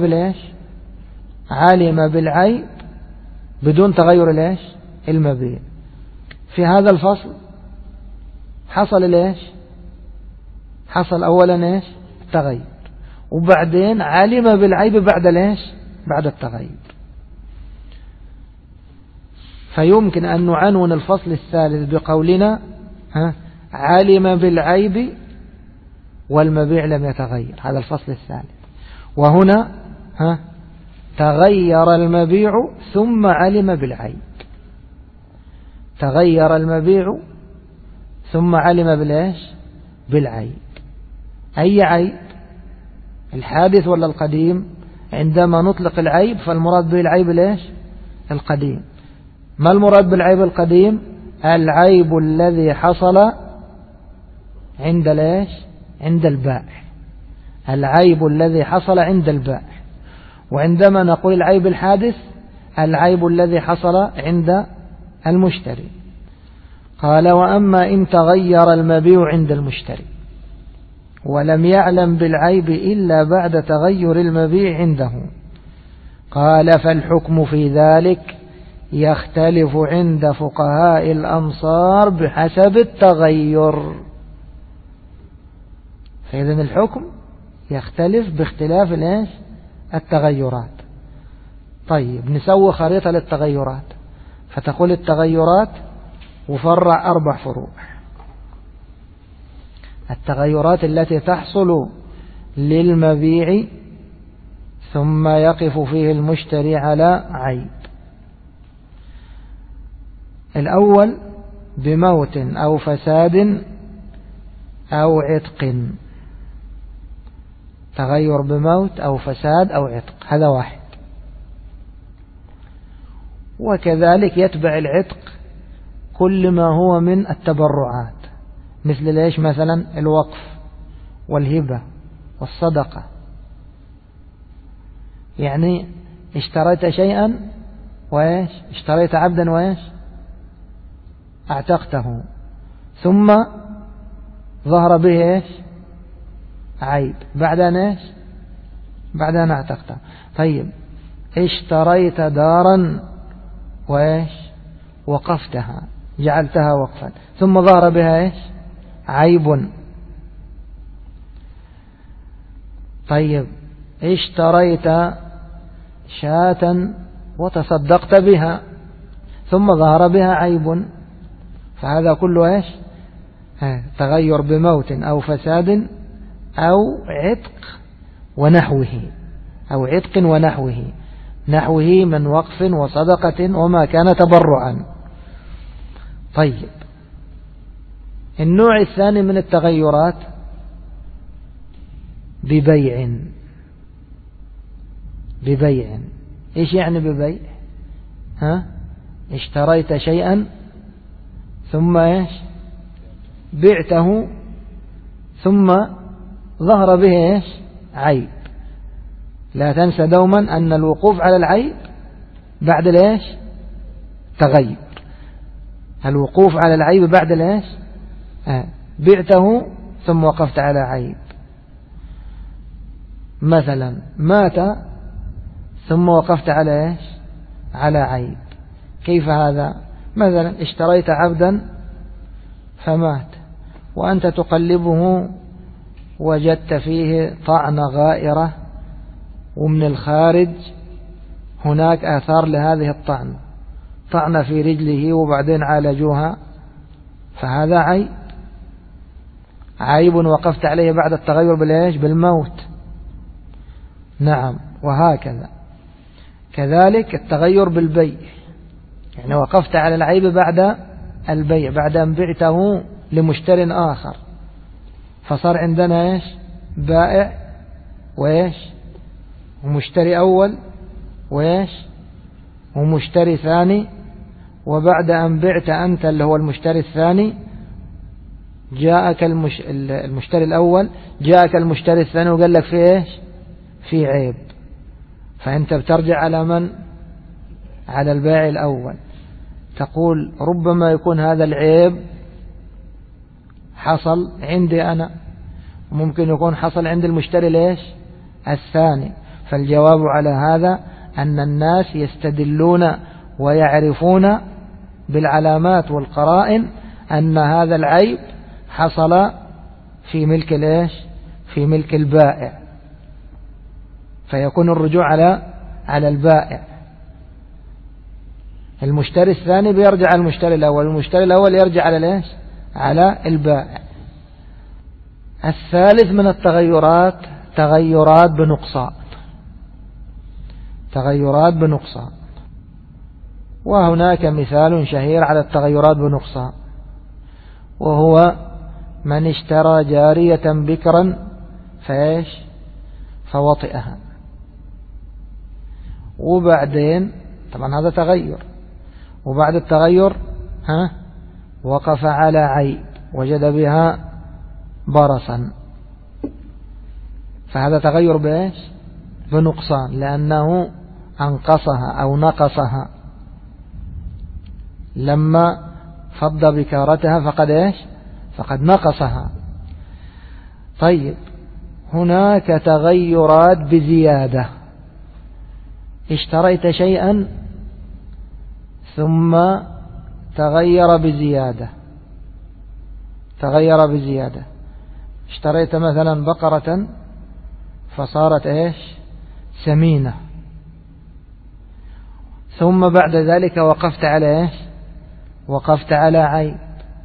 Speaker 1: علم بالعيب بدون تغير المبيع. في هذا الفصل حصل حصل أولا التغير، وبعدين علم بالعيب بعد التغير. فيمكن أن نعنون الفصل الثالث بقولنا علم بالعيب والمبيع لم يتغير، هذا الفصل الثالث. وهنا تغير المبيع ثم علم بالعيب. تغير المبيع ثم علم بالعيب. أي عيب؟ الحادث ولا القديم؟ عندما نطلق العيب فالمراد به العيب القديم. ما المراد بالعيب القديم؟ العيب الذي حصل عند عند البائع. العيب الذي حصل عند البائع. وعندما نقول العيب الحادث العيب الذي حصل عند المشتري. قال وأما إن تغير المبيع عند المشتري ولم يعلم بالعيب إلا بعد تغير المبيع عنده، قال فالحكم في ذلك يختلف عند فقهاء الأمصار بحسب التغير. فإذا الحكم يختلف باختلاف التغيرات. طيب نسوي خريطة للتغيرات، فتقول التغيرات وفرع 4 فروع. التغيرات التي تحصل للمبيع ثم يقف فيه المشتري على عيب. الأول بموت أو فساد أو عتق. تغير بموت أو فساد أو عتق، هذا واحد. وكذلك يتبع العتق كل ما هو من التبرعات، مثل ليش مثلا الوقف والهبة والصدقة. يعني اشتريت شيئا وإيش، اشتريت عبدا وإيش، اعتقته، ثم ظهر به إيش، عيب، بعد أن إيش، بعد أن اعتقته. طيب اشتريت دارا وإيش، وقفتها، جعلتها وقفا، ثم ظهر بها إيش، عيب. طيب اشتريت شاة وتصدقت بها، ثم ظهر بها عيب، فهذا كله إيش، تغير بموت أو فساد أو عتق ونحوه، أو عتق ونحوه، نحوه من وقف وصدقة وما كان تبرعا. طيب النوع الثاني من التغيرات ببيع. ببيع إيش يعني ببيع؟ اشتريت شيئا ثم إيش، بعته، ثم ظهر به إيش، عيب. لا تنسى دوما أن الوقوف على العيب بعد الإيش، تغير. الوقوف على العيب بعد الإيش، بعته ثم وقفت على عيب. مثلا مات ثم وقفت على إيش، على عيب. كيف هذا؟ مثلا اشتريت عبدا فمات، وأنت تقلبه وجدت فيه طعنة غائرة، ومن الخارج هناك آثار لهذه الطعنة، طعنة في رجله وبعدين عالجوها، فهذا عيب، عيب وقفت عليه بعد التغير بالإيش، بالموت. نعم. وهكذا كذلك التغير بالبيع، يعني وقفت على العيب بعد البيع، بعد أن بعته لمشتر آخر، فصار عندنا إيش، بائع وإيش، ومشتري أول وإيش، ومشتري ثاني. وبعد أن بعت أنت اللي هو المشتري الثاني، جاءك المشتري الأول، جاءك المشتري الثاني وقال لك في إيش، في عيب، فأنت بترجع على من؟ على البائع الأول، تقول ربما يكون هذا العيب حصل عندي أنا، ممكن يكون حصل عند المشتري ليش الثاني. فالجواب على هذا أن الناس يستدلون ويعرفون بالعلامات والقرائن أن هذا العيب حصل في ملك ليش، في ملك البائع، فيكون الرجوع على البائع. المشتري الثاني بيرجع على المشتري الأول، المشتري الأول يرجع على ليش، على البائع. الثالث من التغيرات تغيرات بنقصان، تغيرات بنقصان. وهناك مثال شهير على التغيرات بنقصان، وهو من اشترى جارية بكرا فايش فوطئها، وبعدين طبعا هذا تغير، وبعد التغير وقف على عيب وجد بها برصا، فهذا تغير بايش بنقصان، لأنه أنقصها أو نقصها، لما فض بكارتها فقد ايش فقد نقصها. طيب هناك تغيرات بزيادة، اشتريت شيئا ثم تغير بزيادة، تغير بزيادة، اشتريت مثلا بقرة فصارت ايش سمينة، ثم بعد ذلك وقفت على ايش وقفت على عيب،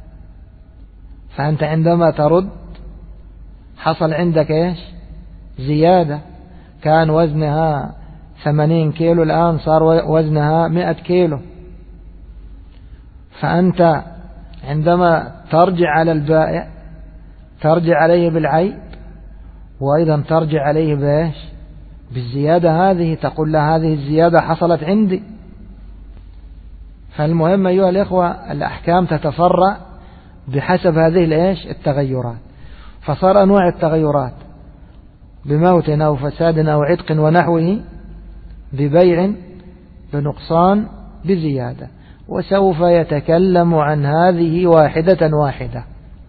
Speaker 1: فأنت عندما ترد حصل عندك ايش زيادة، كان وزنها 80 كيلو الآن صار وزنها 100 كيلو، فأنت عندما ترجع على البائع ترجع عليه بالعيب، وأيضا ترجع عليه بايش بالزيادة هذه، تقول له هذه الزيادة حصلت عندي. فالمهم أيها الإخوة الأحكام تتفرع بحسب هذه التغيرات. فصار أنواع التغيرات بموت أو فساد أو عتق ونحوه، ببيع، بنقصان، بزيادة، وسوف يتكلم عن هذه واحدة واحدة.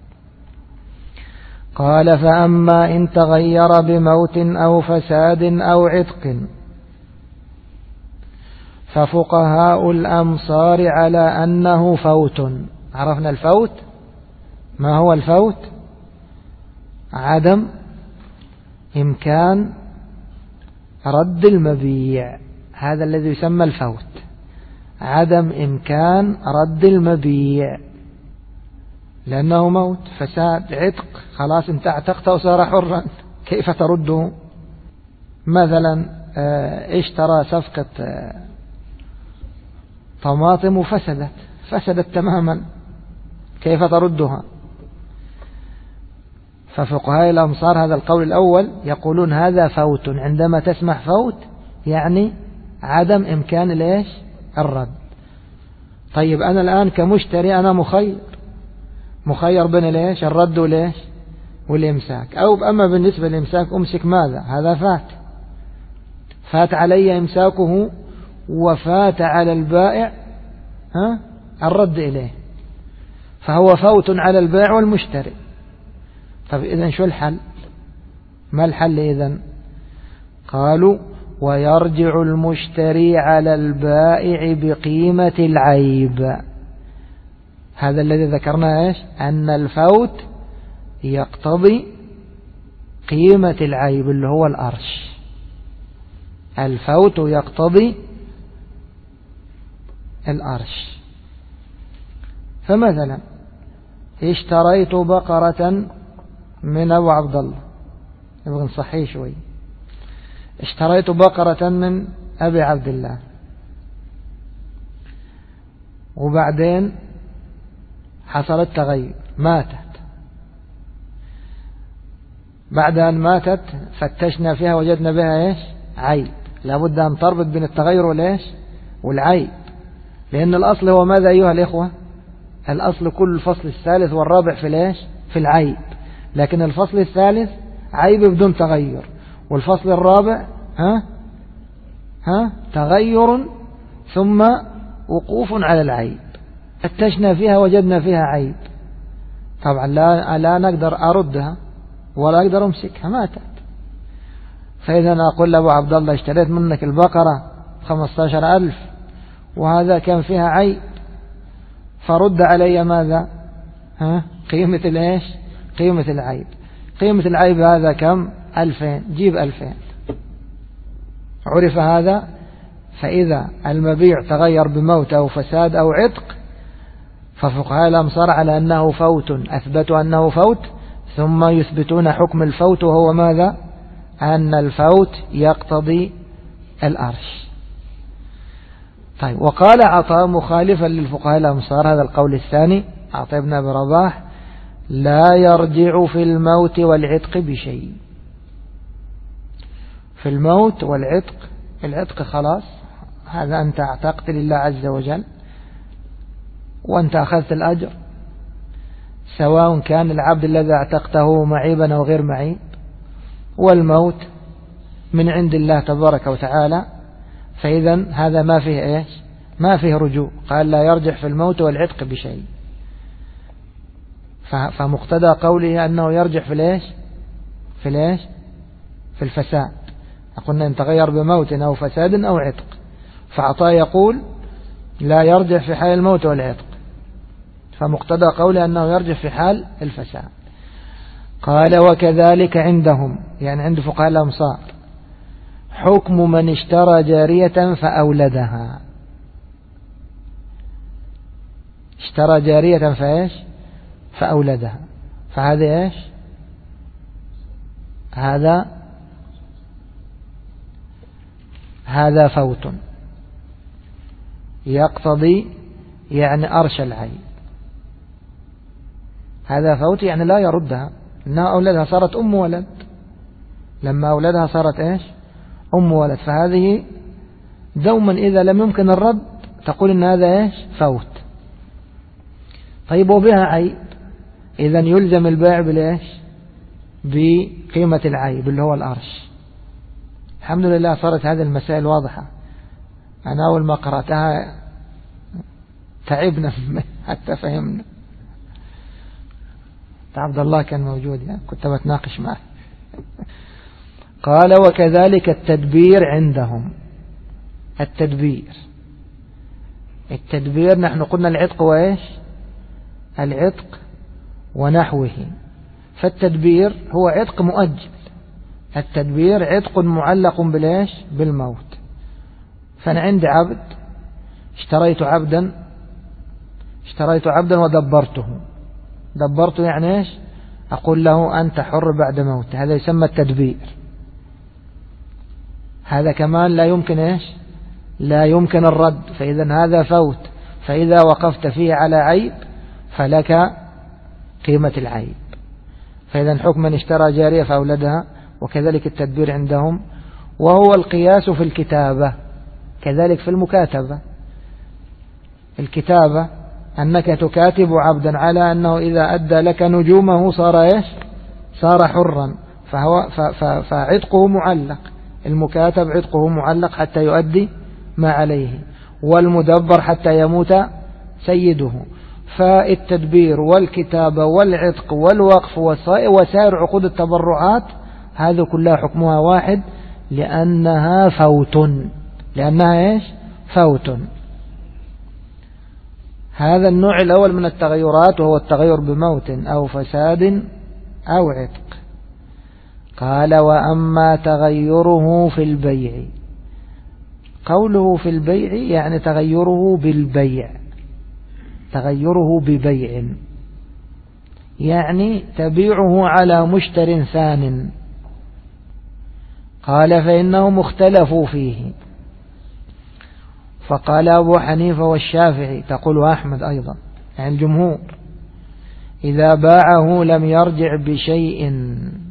Speaker 1: قال: فأما إن تغير بموت أو فساد أو عتق ففقهاء الأمصار على أنه فوت. عرفنا الفوت. ما هو الفوت؟ عدم إمكان رد المبيع، هذا الذي يسمى الفوت، عدم إمكان رد المبيع، لأنه موت. فساد، عتق، خلاص انت اعتقت وصار حرا، كيف ترده؟ مثلا اشترى صفقة طماطم وفسدت تماما، كيف تردها؟ ففقهاء الأمصار هذا القول الأول يقولون هذا فوت. عندما تسمع فوت يعني عدم إمكان الرد. طيب أنا الآن كمشتري أنا مخير بين الرد والإمساك. أما بالنسبة للإمساك أمسك ماذا؟ هذا فات علي إمساكه، وفات على البائع الرد إليه، فهو فوت على البائع والمشتري. طب إذن شو الحل؟ ما الحل إذن؟ قالوا: ويرجع المشتري على البائع بقيمة العيب. هذا الذي ذكرناه أن الفوت يقتضي قيمة العيب اللي هو الأرش. الفوت يقتضي الأرش. فمثلا اشتريت بقرة من أبو عبد الله، نبغى نصحيه شوي. اشتريت بقرة من أبي عبد الله، وبعدين حصل التغير، ماتت. بعد أن ماتت فتشنا فيها وجدنا بها عيب. لابد أن تربط بين التغير والعيب، لأن الأصل هو ماذا أيها الإخوة؟ الأصل كل الفصل الثالث والرابع في العيب، لكن الفصل الثالث عيب بدون تغير، والفصل الرابع تغير ثم وقوف على العيب. فتشنا فيها وجدنا فيها عيب، طبعا لا نقدر أردها ولا أقدر أمسكها، ماتت. فإذا أقول لأبو عبد الله اشتريت منك البقرة 15,000 وهذا كان فيها عيب، فرد علي ماذا؟ قيمة قيمة العيب. قيمة العيب هذا كم؟ 2000. جيب 2000. عرف هذا. فإذا المبيع تغير بموت أو فساد أو عتق ففقهاء الأمصار على أنه فوت، أثبتوا أنه فوت، ثم يثبتون حكم الفوت، وهو ماذا؟ أن الفوت يقتضي الأرش. طيب، وقال عطاء مخالفا للفقهاء الأمصار هذا القول الثاني، عطاء بن أبي رباح: لا يرجع في الموت والعتق بشيء. في الموت والعتق، العتق خلاص، هذا أنت اعتقت لله عز وجل وأنت أخذت الأجر، سواء كان العبد الذي اعتقته معيبا أو غير معيب. والموت من عند الله تبارك وتعالى، فإذا هذا ما فيه ما فيه رجوع. قال: لا يرجع في الموت والعتق بشيء. فمقتضى قوله أنه يرجع في الفساد. قلنا إن تغير بموت أو فساد أو عتق. فعطاء يقول: لا يرجع في حال الموت والعتق، فمقتضى قوله أنه يرجع في حال الفساد. قال: وكذلك عندهم، يعني عند فقهاء الأمصار، حكم من اشترى جارية فأولدها. اشترى جارية فأولدها، فهذا هذا فوت يقتضي يعني أرش العيب. هذا فوت يعني لا يردها، إنها أولدها صارت أم ولد، لما أولدها صارت أم ولد. فهذه دوما إذا لم يمكن الرد تقول إن هذا إيش فوت. طيب وبها عيب، إذن يلزم البائع بالإيش بقيمة العيب اللي هو الأرش. الحمد لله صارت هذه المسائل واضحة. أنا أول ما قرأتها تعبنا حتى فهمنا. عبد الله كان موجود يعني كنت بتناقش معه. قال وكذلك التدبير عندهم. التدبير نحن قلنا العتق وإيش العتق ونحوه، فالتدبير هو عتق مؤجل. التدبير عتق معلق بالإيش بالموت. فأنا عندي عبد، اشتريت عبدا ودبرته يعني إيش أقول له أنت حر بعد موت. هذا يسمى التدبير. هذا كمان لا يمكن إيش لا يمكن الرد، فإذا هذا فوت. فإذا وقفت فيه على عيب فلك قيمة العيب. فإذا حكم من اشترى جارية فأولدها. وكذلك التدبير عندهم، وهو القياس في الكتابة. كذلك في المكاتبة، الكتابة أنك تكاتب عبدا على أنه إذا أدى لك نجومه صار إيش صار حرا، فعتقه معلق. المكاتب عتقه معلق حتى يؤدي ما عليه، والمدبر حتى يموت سيده. فالتدبير والكتابة والعتق والوقف وسائر عقود التبرعات هذا كلها حكمها واحد، لأنها فوت. هذا النوع الأول من التغيرات، وهو التغير بموت أو فساد أو عتق. قال وأما تغيره في البيع. قوله في البيع يعني تغيره ببيع، يعني تبيعه على مشتر ثان. قال فإنهم اختلفوا فيه. فقال أبو حنيفة والشافعي، تقول أحمد أيضا يعني الجمهور، إذا باعه لم يرجع بشيء.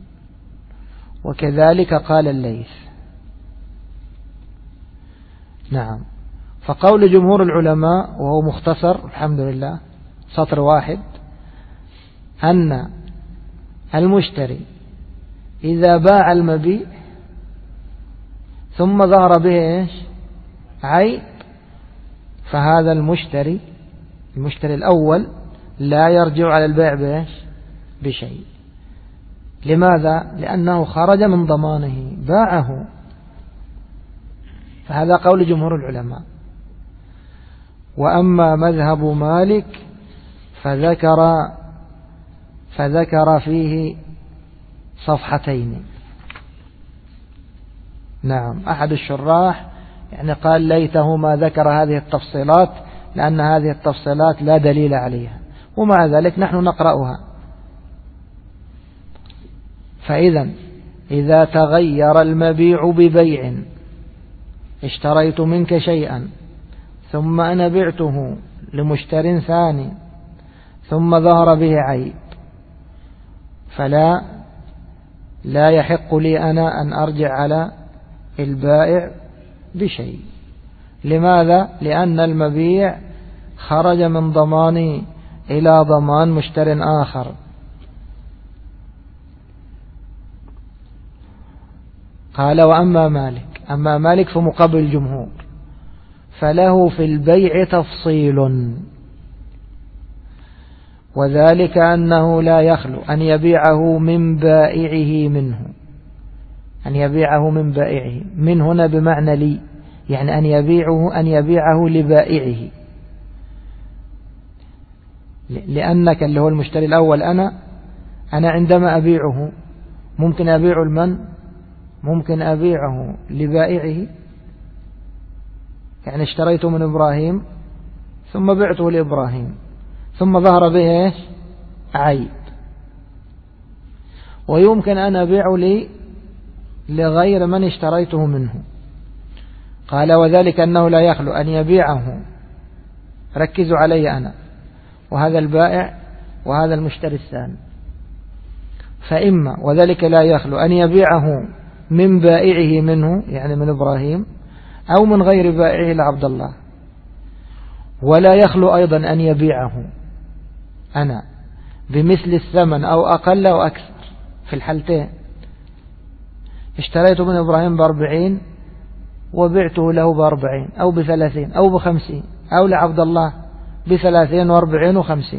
Speaker 1: وكذلك قال الليث. نعم. فقول جمهور العلماء وهو مختصر الحمد لله سطر واحد، أن المشتري إذا باع المبيع ثم ظهر به إيش عيب، فهذا المشتري الأول لا يرجع على البيع بإيش بشيء. لماذا؟ لأنه خرج من ضمانه، باعه. فهذا قول جمهور العلماء. وأما مذهب مالك فذكر فيه صفحتين. نعم. أحد الشراح يعني قال ليته ما ذكر هذه التفصيلات، لأن هذه التفصيلات لا دليل عليها، ومع ذلك نحن نقرأها. إذا تغير المبيع ببيع، اشتريت منك شيئا ثم أنا بعته لمشتر ثاني ثم ظهر به عيب، فلا يحق لي أنا أن أرجع على البائع بشيء. لماذا؟ لأن المبيع خرج من ضماني إلى ضمان مشتر آخر. قال وأما مالك فمقابل الجمهور، فله في البيع تفصيل، وذلك أنه لا يخلو أن يبيعه من بائعه منه. من هنا بمعنى لي، يعني أن يبيعه لبائعه. لأنك اللي هو المشتري الأول أنا عندما أبيعه ممكن أبيعه ممكن أبيعه لبائعه. يعني اشتريته من إبراهيم ثم بعته لإبراهيم ثم ظهر به عيب، ويمكن أن أبيعه لغير من اشتريته منه. قال وذلك أنه لا يخلو أن يبيعه، ركزوا علي أنا وهذا البائع وهذا المشتري الثاني، فإما وذلك لا يخلو أن يبيعه من بائعه منه يعني من إبراهيم، أو من غير بائعه لعبد الله. ولا يخلو أيضا أن يبيعه أنا بمثل الثمن أو أقل أو أكثر في الحالتين. اشتريت من إبراهيم ب40 وبعته له ب40 أو ب30 أو ب50 أو لعبد الله ب30 و40 و50.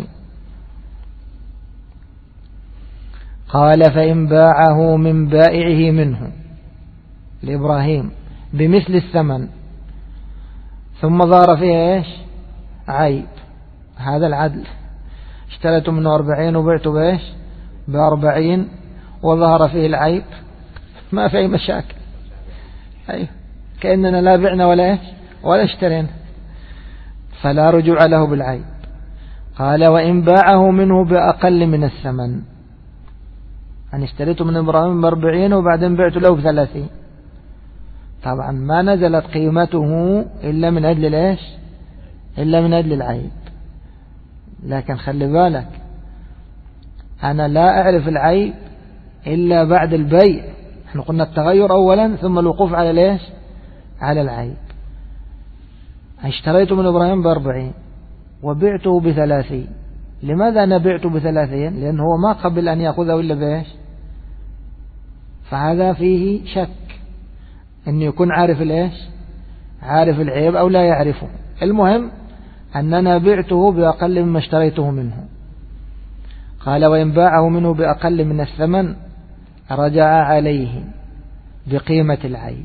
Speaker 1: قال فإن باعه من بائعه منه لإبراهيم بمثل الثمن ثم ظهر فيها إيش عيب، هذا العدل، اشتريته منه 40 وبعته بإيش ب40 وظهر فيه العيب، ما في أي مشاكل. أيوه كأننا لا بعنا ولا إيش ولا اشترينا، فلا رجوع له بالعيب. قال وإن باعه منه بأقل من الثمن، أنا اشتريته من إبراهيم ب40 وبعدين بعته له ب30، طبعا ما نزلت قيمته إلا من أجل الإيش إلا من أجل العيب. لكن خلي بالك أنا لا أعرف العيب إلا بعد البيع. احنا قلنا التغير أولا ثم الوقوف على الإيش على العيب. اشتريته من إبراهيم ب40 وبعته ب30. لماذا أنا بعته ب30؟ لأن هو ما قبل أن يأخذه إلا بإيش، فهذا فيه شك أن يكون عارف الإيش عارف العيب أو لا يعرفه. المهم أننا بعته بأقل مما اشتريته منه. قال وإن باعه منه بأقل من الثمن رجع عليه بقيمة العيب.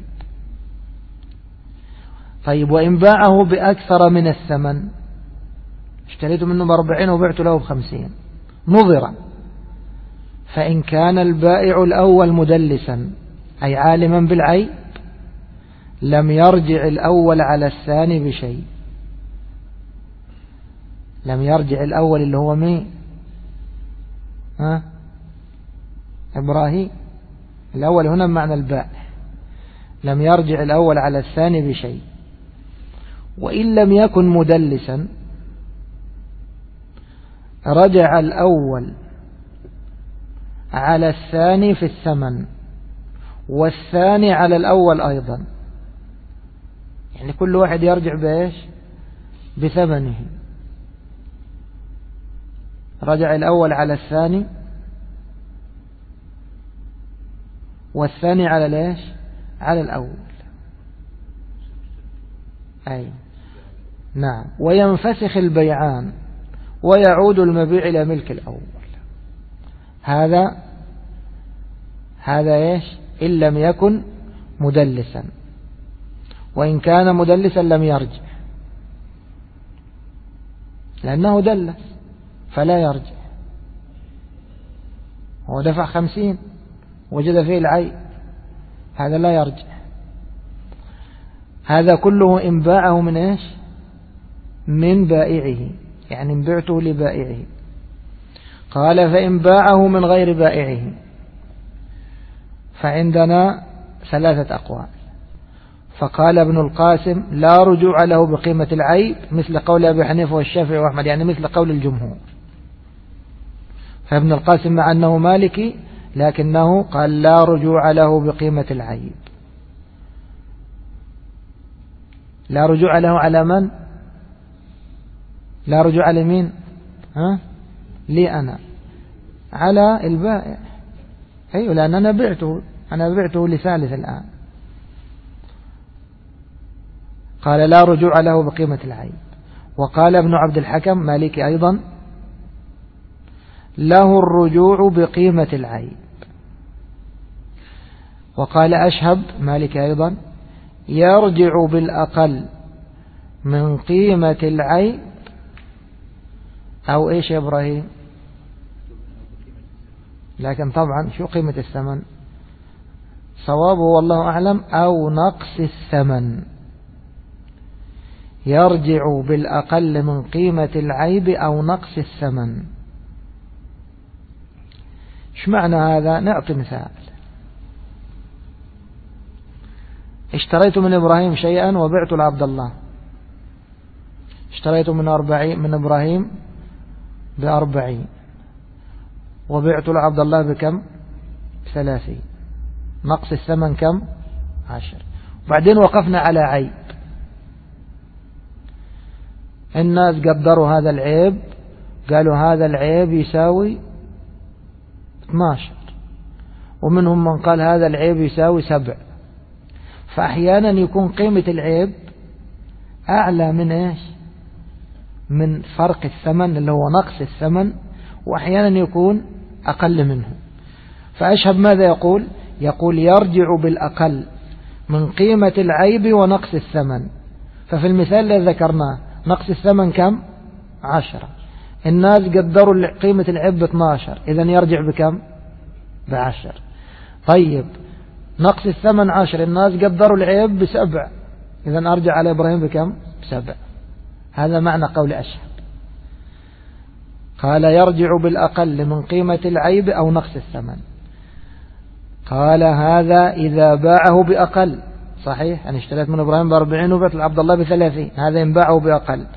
Speaker 1: طيب وإن باعه بأكثر من الثمن، اشتريته منه ب40 وبعته له ب50، نظر، فإن كان البائع الأول مدلسا أي عالما بالعيب لم يرجع الأول على الثاني بشيء. لم يرجع الأول اللي هو مين؟ إبراهيم. الأول هنا معنى البائع، لم يرجع الأول على الثاني بشيء. وإن لم يكن مدلسا رجع الأول على الثاني في الثمن والثاني على الأول أيضا، يعني كل واحد يرجع بإيش بثمنه. رجع الأول على الثاني والثاني على ليش على الأول. أي نعم. وينفسخ البيعان ويعود المبيع إلى ملك الأول. هذا إيش إن لم يكن مدلسا، وإن كان مدلسا لم يرجع لأنه دلس فلا يرجع. هو دفع 50 وجد فيه العيب، هذا لا يرجع. هذا كله إن باعه من إيش من بائعه، يعني إن بعته لبائعه. قال فإن باعه من غير بائعه فعندنا 3 أقوال. فقال ابن القاسم لا رجوع له بقيمة العيب مثل قول أبي حنيفة والشافعي وأحمد، يعني مثل قول الجمهور. فابن القاسم مع أنه مالكي لكنه قال لا رجوع له بقيمة العيب. لا رجوع له على من؟ لا رجوع على مين؟ لي أنا على البائع. أيوة لأن أنا بعته لثالث الآن. قال لا رجوع له بقيمة العيب. وقال ابن عبد الحكم مالكي أيضا له الرجوع بقيمة العيب. وقال أشهب مالكي أيضا يرجع بالأقل من قيمة العيب أو إيش يا إبراهيم؟ لكن طبعا شو قيمة الثمن؟ صوابه والله أعلم أو نقص الثمن. يرجع بالأقل من قيمة العيب أو نقص الثمن. ايش معنى هذا؟ نعطي مثال. اشتريت من إبراهيم شيئا وبعته لعبد الله. اشتريت من إبراهيم ب40 وبعته لعبد الله بكم؟ 30. نقص الثمن كم؟ 10. بعدين وقفنا على عيب. الناس قدروا هذا العيب، قالوا هذا العيب يساوي 12، ومنهم من قال هذا العيب يساوي 7. فأحيانا يكون قيمة العيب أعلى من إيش؟ من فرق الثمن اللي هو نقص الثمن، وأحيانا يكون أقل منه. فأشهب ماذا يقول؟ يقول يرجع بالأقل من قيمة العيب ونقص الثمن. ففي المثال الذي ذكرناه نقص الثمن كم؟ 10. الناس قدروا قيمة العيب ب12، إذا يرجع بكم؟ ب10. طيب نقص الثمن 10، الناس قدروا العيب ب7، إذا أرجع على إبراهيم بكم؟ ب7. هذا معنى قول أشهب. قال يرجع بالأقل من قيمة العيب أو نقص الثمن. قال هذا إذا باعه بأقل. صحيح، أنا اشتريت من إبراهيم ب40 وبعت لعبد الله ب30، هذا ينباعه بأقل.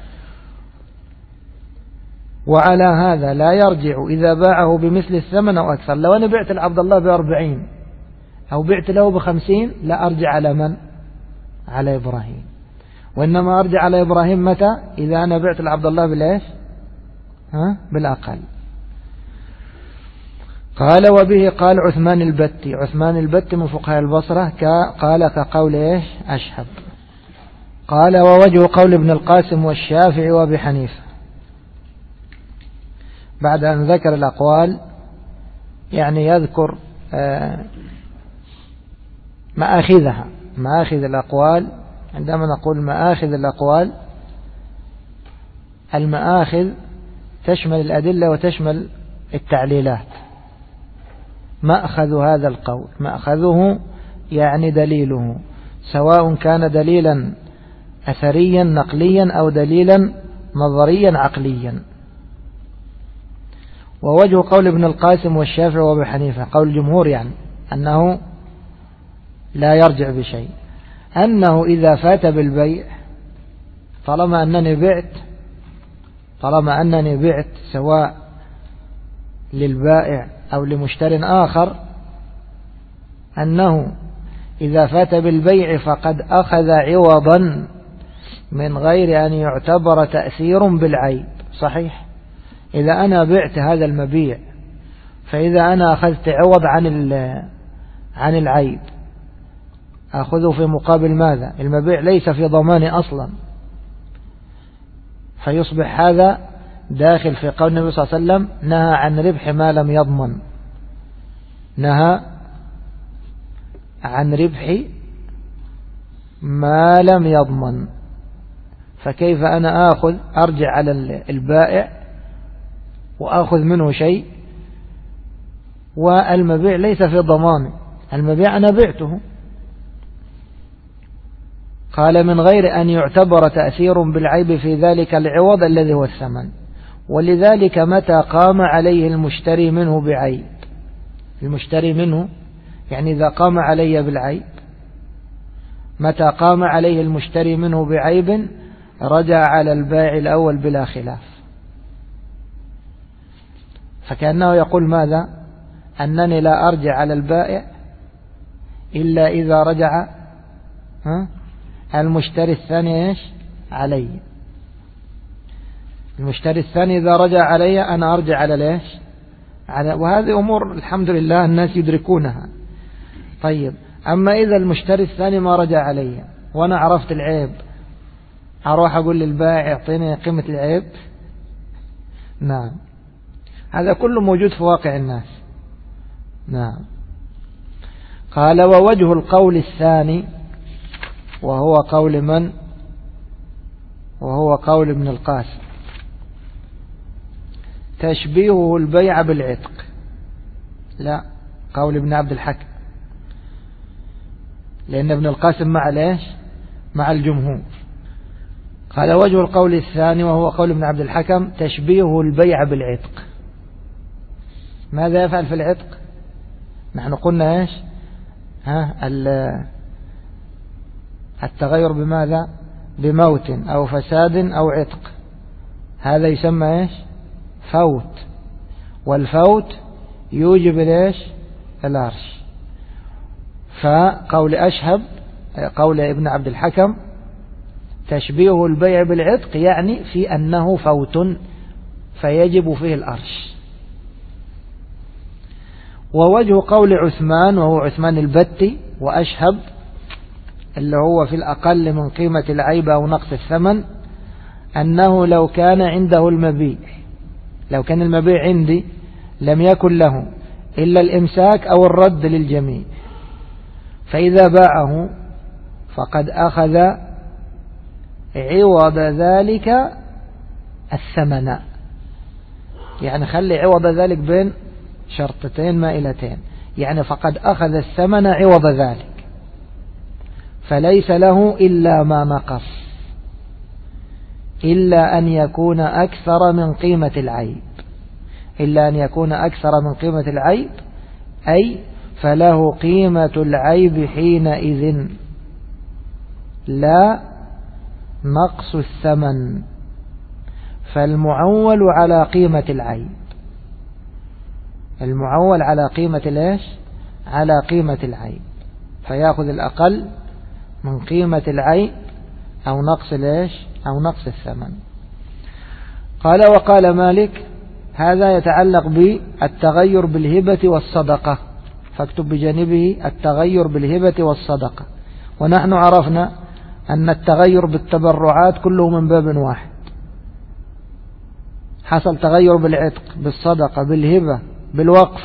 Speaker 1: وعلى هذا لا يرجع إذا باعه بمثل الثمن أو أكثر. لو أنا بعت لعبد الله ب40 أو بعت له ب50، لا أرجع على من؟ على إبراهيم. وإنما أرجع على إبراهيم متى؟ إذا أنا بعت لعبد الله بالإيش؟ بالأقل. قال وبه قال عثمان البتي. عثمان البتي من فقهاء البصرة قال كقول إيش؟ أشهب. قال ووجه قول ابن القاسم والشافعي وأبي حنيفة. بعد أن ذكر الأقوال يعني يذكر مآخذها، مآخذ الأقوال. عندما نقول مآخذ الأقوال، المآخذ تشمل الأدلة وتشمل التعليلات. مأخذ هذا القول، مأخذه يعني دليله، سواء كان دليلا أثريا نقليا أو دليلا نظريا عقليا. ووجه قول ابن القاسم والشافعي وابي حنيفة، قول الجمهور يعني أنه لا يرجع بشيء، أنه إذا فات بالبيع طالما أنني بعت سواء للبائع أو لمشتر آخر، أنه إذا فات بالبيع فقد أخذ عوضا من غير أن يعتبر تأثير بالعيب. صحيح، إذا أنا بعت هذا المبيع، فإذا أنا أخذت عوض عن العيب، أخذه في مقابل ماذا؟ المبيع ليس في ضماني أصلا، فيصبح هذا داخل في قول النبي صلى الله عليه وسلم نهى عن ربح ما لم يضمن، نهى عن ربح ما لم يضمن. فكيف أنا أرجع على البائع وأخذ منه شيء والمبيع ليس في ضماني؟ المبيع أنا بعته. قال من غير أن يعتبر تأثير بالعيب في ذلك العوض الذي هو الثمن. ولذلك متى قام عليه المشتري منه بعيب، المشتري منه يعني إذا قام علي بالعيب، متى قام عليه المشتري منه بعيب رجع على البائع الأول بلا خلاف. فكأنه يقول ماذا؟ أنني لا أرجع على البائع إلا إذا رجع المشتري الثاني إيش علي. المشتري الثاني إذا رجع علي أنا أرجع على ليش وهذه أمور الحمد لله الناس يدركونها. طيب أما إذا المشتري الثاني ما رجع علي وأنا عرفت العيب، أروح أقول للبائع يعطيني قيمة العيب؟ نعم، هذا كله موجود في واقع الناس. نعم. قال ووجه القول الثاني وهو قول من؟ وهو قول ابن القاسم، تشبيهه البيع بالعتق. لا، قول ابن عبد الحكم، لأن ابن القاسم مع ليش؟ مع الجمهور. قال وجه القول الثاني وهو قول ابن عبد الحكم تشبيهه البيع بالعتق. ماذا يفعل في العتق؟ نحن قلنا ايش؟ التغير بماذا؟ بموت أو فساد أو عتق، هذا يسمى ايش؟ فوت. والفوت يوجب ليش؟ العرش. فقول أشهب قول ابن عبد الحكم تشبيه البيع بالعتق يعني في أنه فوت فيجب فيه الأرش. ووجه قول عثمان وهو عثمان البتي وأشهب اللي هو في الأقل من قيمة العيب أو نقص الثمن أنه لو كان عنده المبيع، لو كان المبيع عندي لم يكن له إلا الإمساك أو الرد للجميع، فإذا باعه فقد أخذ عوض ذلك الثمن، يعني خلي عوض ذلك بين شرطتين مائلتين، يعني فقد أخذ الثمن عوض ذلك، فليس له إلا ما نقص إلا أن يكون أكثر من قيمة العيب، إلا أن يكون أكثر من قيمة العيب، أي فله قيمة العيب حينئذ لا نقص الثمن، فالمعول على قيمة العيب، المعول على قيمة ليش؟ على قيمة العيب، فيأخذ الأقل من قيمة العيب أو نقص ليش؟ أو نقص الثمن. قال وقال مالك هذا يتعلق بالتغير بالهبة والصدقة، فاكتب بجانبه التغير بالهبة والصدقة. ونحن عرفنا أن التغير بالتبرعات كله من باب واحد، حصل تغير بالعتق بالصدقة بالهبة بالوقف.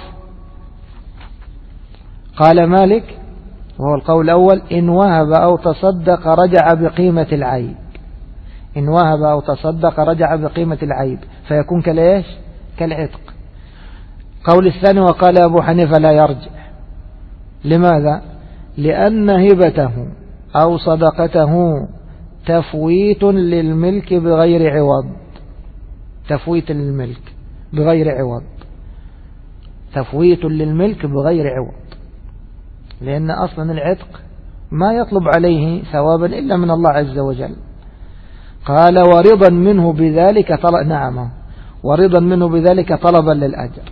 Speaker 1: قال مالك وهو القول الأول إن وهب أو تصدق رجع بقيمة العيب، إن وهب أو تصدق رجع بقيمة العيب فيكون كالإيش؟ كالعتق. قول الثاني وقال أبو حنيفة لا يرجع. لماذا؟ لأن هبته أو صدقته تفويت للملك بغير عوض، تفويت للملك بغير عوض، تفويت للملك بغير عوض، لأن أصلا العتق ما يطلب عليه ثوابا إلا من الله عز وجل. قال ورضا منه بذلك طلب، نعم، ورضا منه بذلك طلبا للأجر،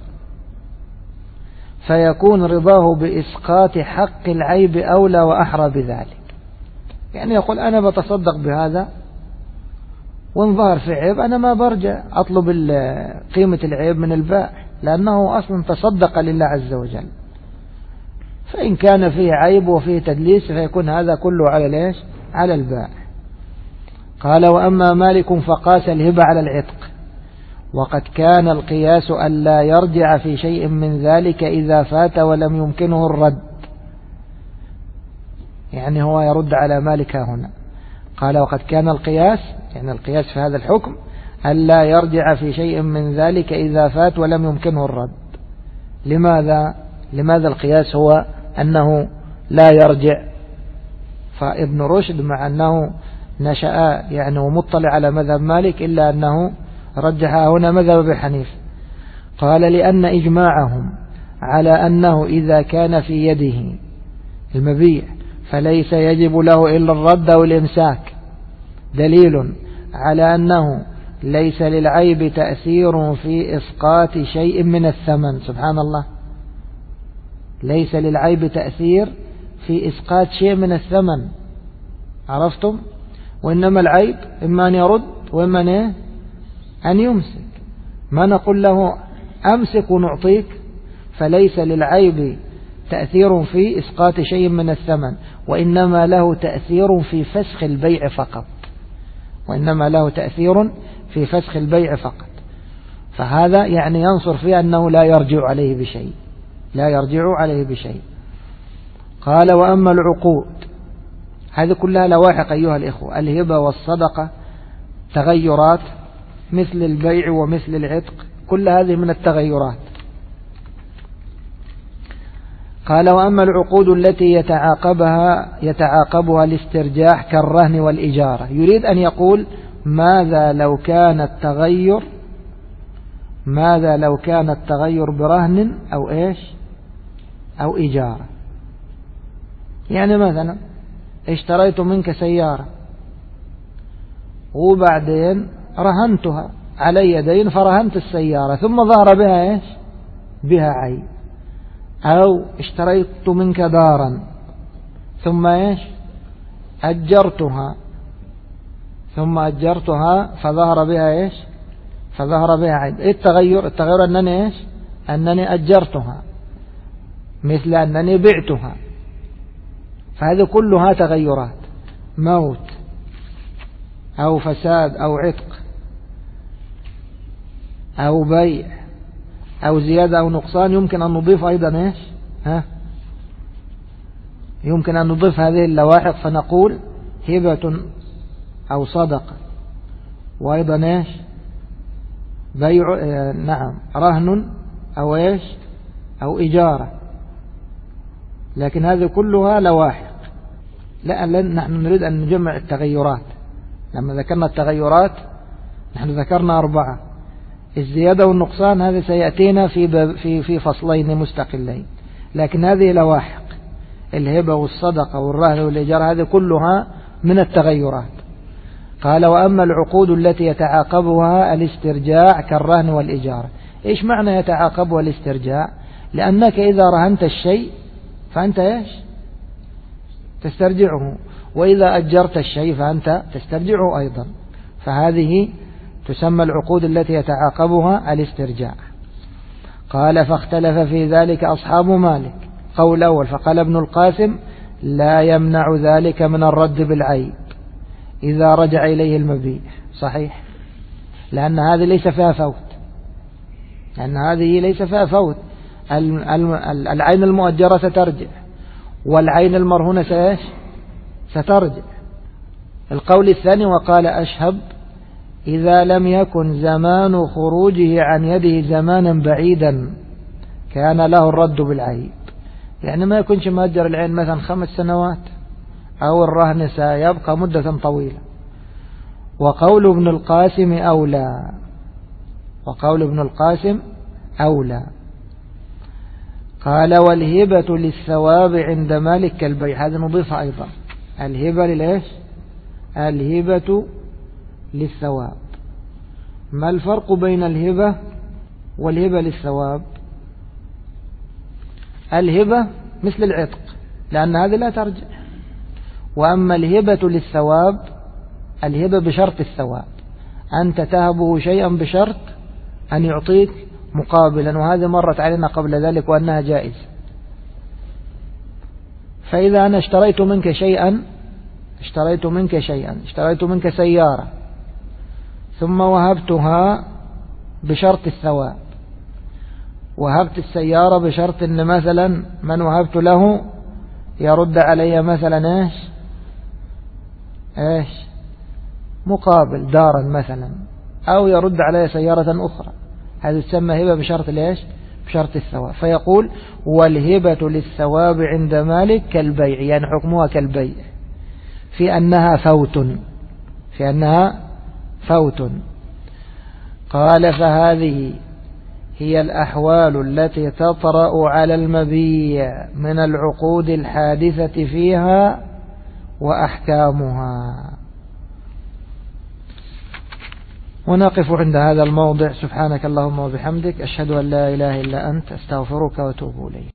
Speaker 1: فيكون رضاه بإسقاط حق العيب أولى وأحرى بذلك. يعني يقول أنا بتصدق بهذا وإن ظهر في عيب أنا ما برجع أطلب قيمة العيب من البائع، لأنه أصلا تصدق لله عز وجل، فإن كان فيه عيب وفيه تدليس فيكون هذا كله على ليش؟ على البائع. قال وأما مالك فقاس الهبة على العتق، وقد كان القياس ألا يرجع في شيء من ذلك إذا فات ولم يمكنه الرد، يعني هو يرد على مالك هنا. قال وقد كان القياس، يعني القياس في هذا الحكم ألا يرجع في شيء من ذلك إذا فات ولم يمكنه الرد. لماذا؟ لماذا القياس هو أنه لا يرجع؟ فابن رشد مع أنه نشأ يعني ومطلع على مذهب مالك إلا أنه رجح هنا مذهب أبي حنيفة. قال لأن إجماعهم على أنه إذا كان في يده المبيع فليس يجب له إلا الرد أو الإمساك دليل على أنه ليس للعيب تأثير في إسقاط شيء من الثمن. سبحان الله، ليس للعيب تأثير في إسقاط شيء من الثمن، عرفتم؟ وإنما العيب إما أن يرد وإما أن يمسك، ما نقول له أمسك ونعطيك، فليس للعيب تأثير في إسقاط شيء من الثمن، وإنما له تأثير في فسخ البيع فقط، وإنما له تأثير في فسخ البيع فقط. فهذا يعني ينصر فيه أنه لا يرجع عليه بشيء، لا يرجع عليه بشيء. قال وأما العقود، هذه كلها لواحق أيها الإخوة، الهبة والصدقة تغيرات مثل البيع ومثل العتق، كل هذه من التغيرات. قال وأما العقود التي يتعاقبها الاسترجاح كالرهن والإجارة، يريد أن يقول ماذا لو كان التغير برهن أو إيش أو إجارة. يعني مثلا اشتريت منك سيارة وبعدين رهنتها علي دين فرهنت السيارة ثم ظهر بها إيش؟ بها عيب. أو اشتريت منك دارا ثم إيش؟ أجرتها ثم أجرتها فظهر بها إيش؟ فظهر بها عيب. إيه التغير؟ التغير أنني إيش؟ أنني أجرتها، مثل أنني بعتها. فهذه كلها تغيرات، موت أو فساد أو عتق أو بيع أو زيادة أو نقصان. يمكن أن نضيف أيضا إيش؟ يمكن أن نضيف هذه اللواحق فنقول هبة أو صدقة، وأيضا إيش؟ بيع، نعم، رهن أو إيش؟ أو إجارة. لكن هذه كلها لواحق. لا، نحن نريد أن نجمع التغيرات. لما ذكرنا التغيرات نحن ذكرنا 4. الزيادة والنقصان هذا سيأتينا في فصلين مستقلين، لكن هذه لواحق. الهبة والصدقة والرهن والإجارة هذه كلها من التغيرات. قال وأما العقود التي يتعاقبها الاسترجاع كالرهن والإجارة. إيش معنى يتعاقبها الاسترجاع؟ لأنك إذا رهنت الشيء فأنت إيش؟ تسترجعه، وإذا أجرت الشيء فأنت تسترجعه أيضا. فهذه تسمى العقود التي يتعاقبها الاسترجاع. قال فاختلف في ذلك أصحاب مالك. قول أول فقال ابن القاسم لا يمنع ذلك من الرد بالعيب إذا رجع إليه المبيع. صحيح، لأن هذه ليس فيها فوت، العين المؤجرة سترجع والعين المرهونة سترجع. القول الثاني وقال أشهب إذا لم يكن زمان خروجه عن يده زمانا بعيدا كان له الرد بالعيب. يعني ما يكونش مؤجر العين مثلا 5 سنوات، أو الرهن سيبقى مدة طويلة. وقول ابن القاسم أولى. قال والهبة للثواب عند مالك كالبيع. هذا نضيفها أيضا، الهبة للإيش؟ الهبة للثواب. ما الفرق بين الهبة والهبة للثواب؟ الهبة مثل العتق لأن هذه لا ترجع. وأما الهبة للثواب، الهبة بشرط الثواب، أنت تهبه شيئا بشرط أن يعطيك مقابلا، وهذا مرت علينا قبل ذلك وأنها جائزة. فإذا أنا اشتريت منك سيارة ثم وهبتها بشرط الثواب، وهبت السيارة بشرط أن مثلا من وهبت له يرد علي مثلا إيش مقابل دارا مثلا، أو يرد علي سيارة أخرى. هذا تسمى هبة بشرط بشرط الثواب. فيقول والهبة للثواب عند مالك كالبيع، يعني حكمها كالبيع في أنها فوت. قال فهذه هي الأحوال التي تطرأ على المبيع من العقود الحادثة فيها وأحكامها. ونقف عند هذا الموضع. سبحانك اللهم وبحمدك، أشهد أن لا إله إلا أنت، أستغفرك وأتوب إليك.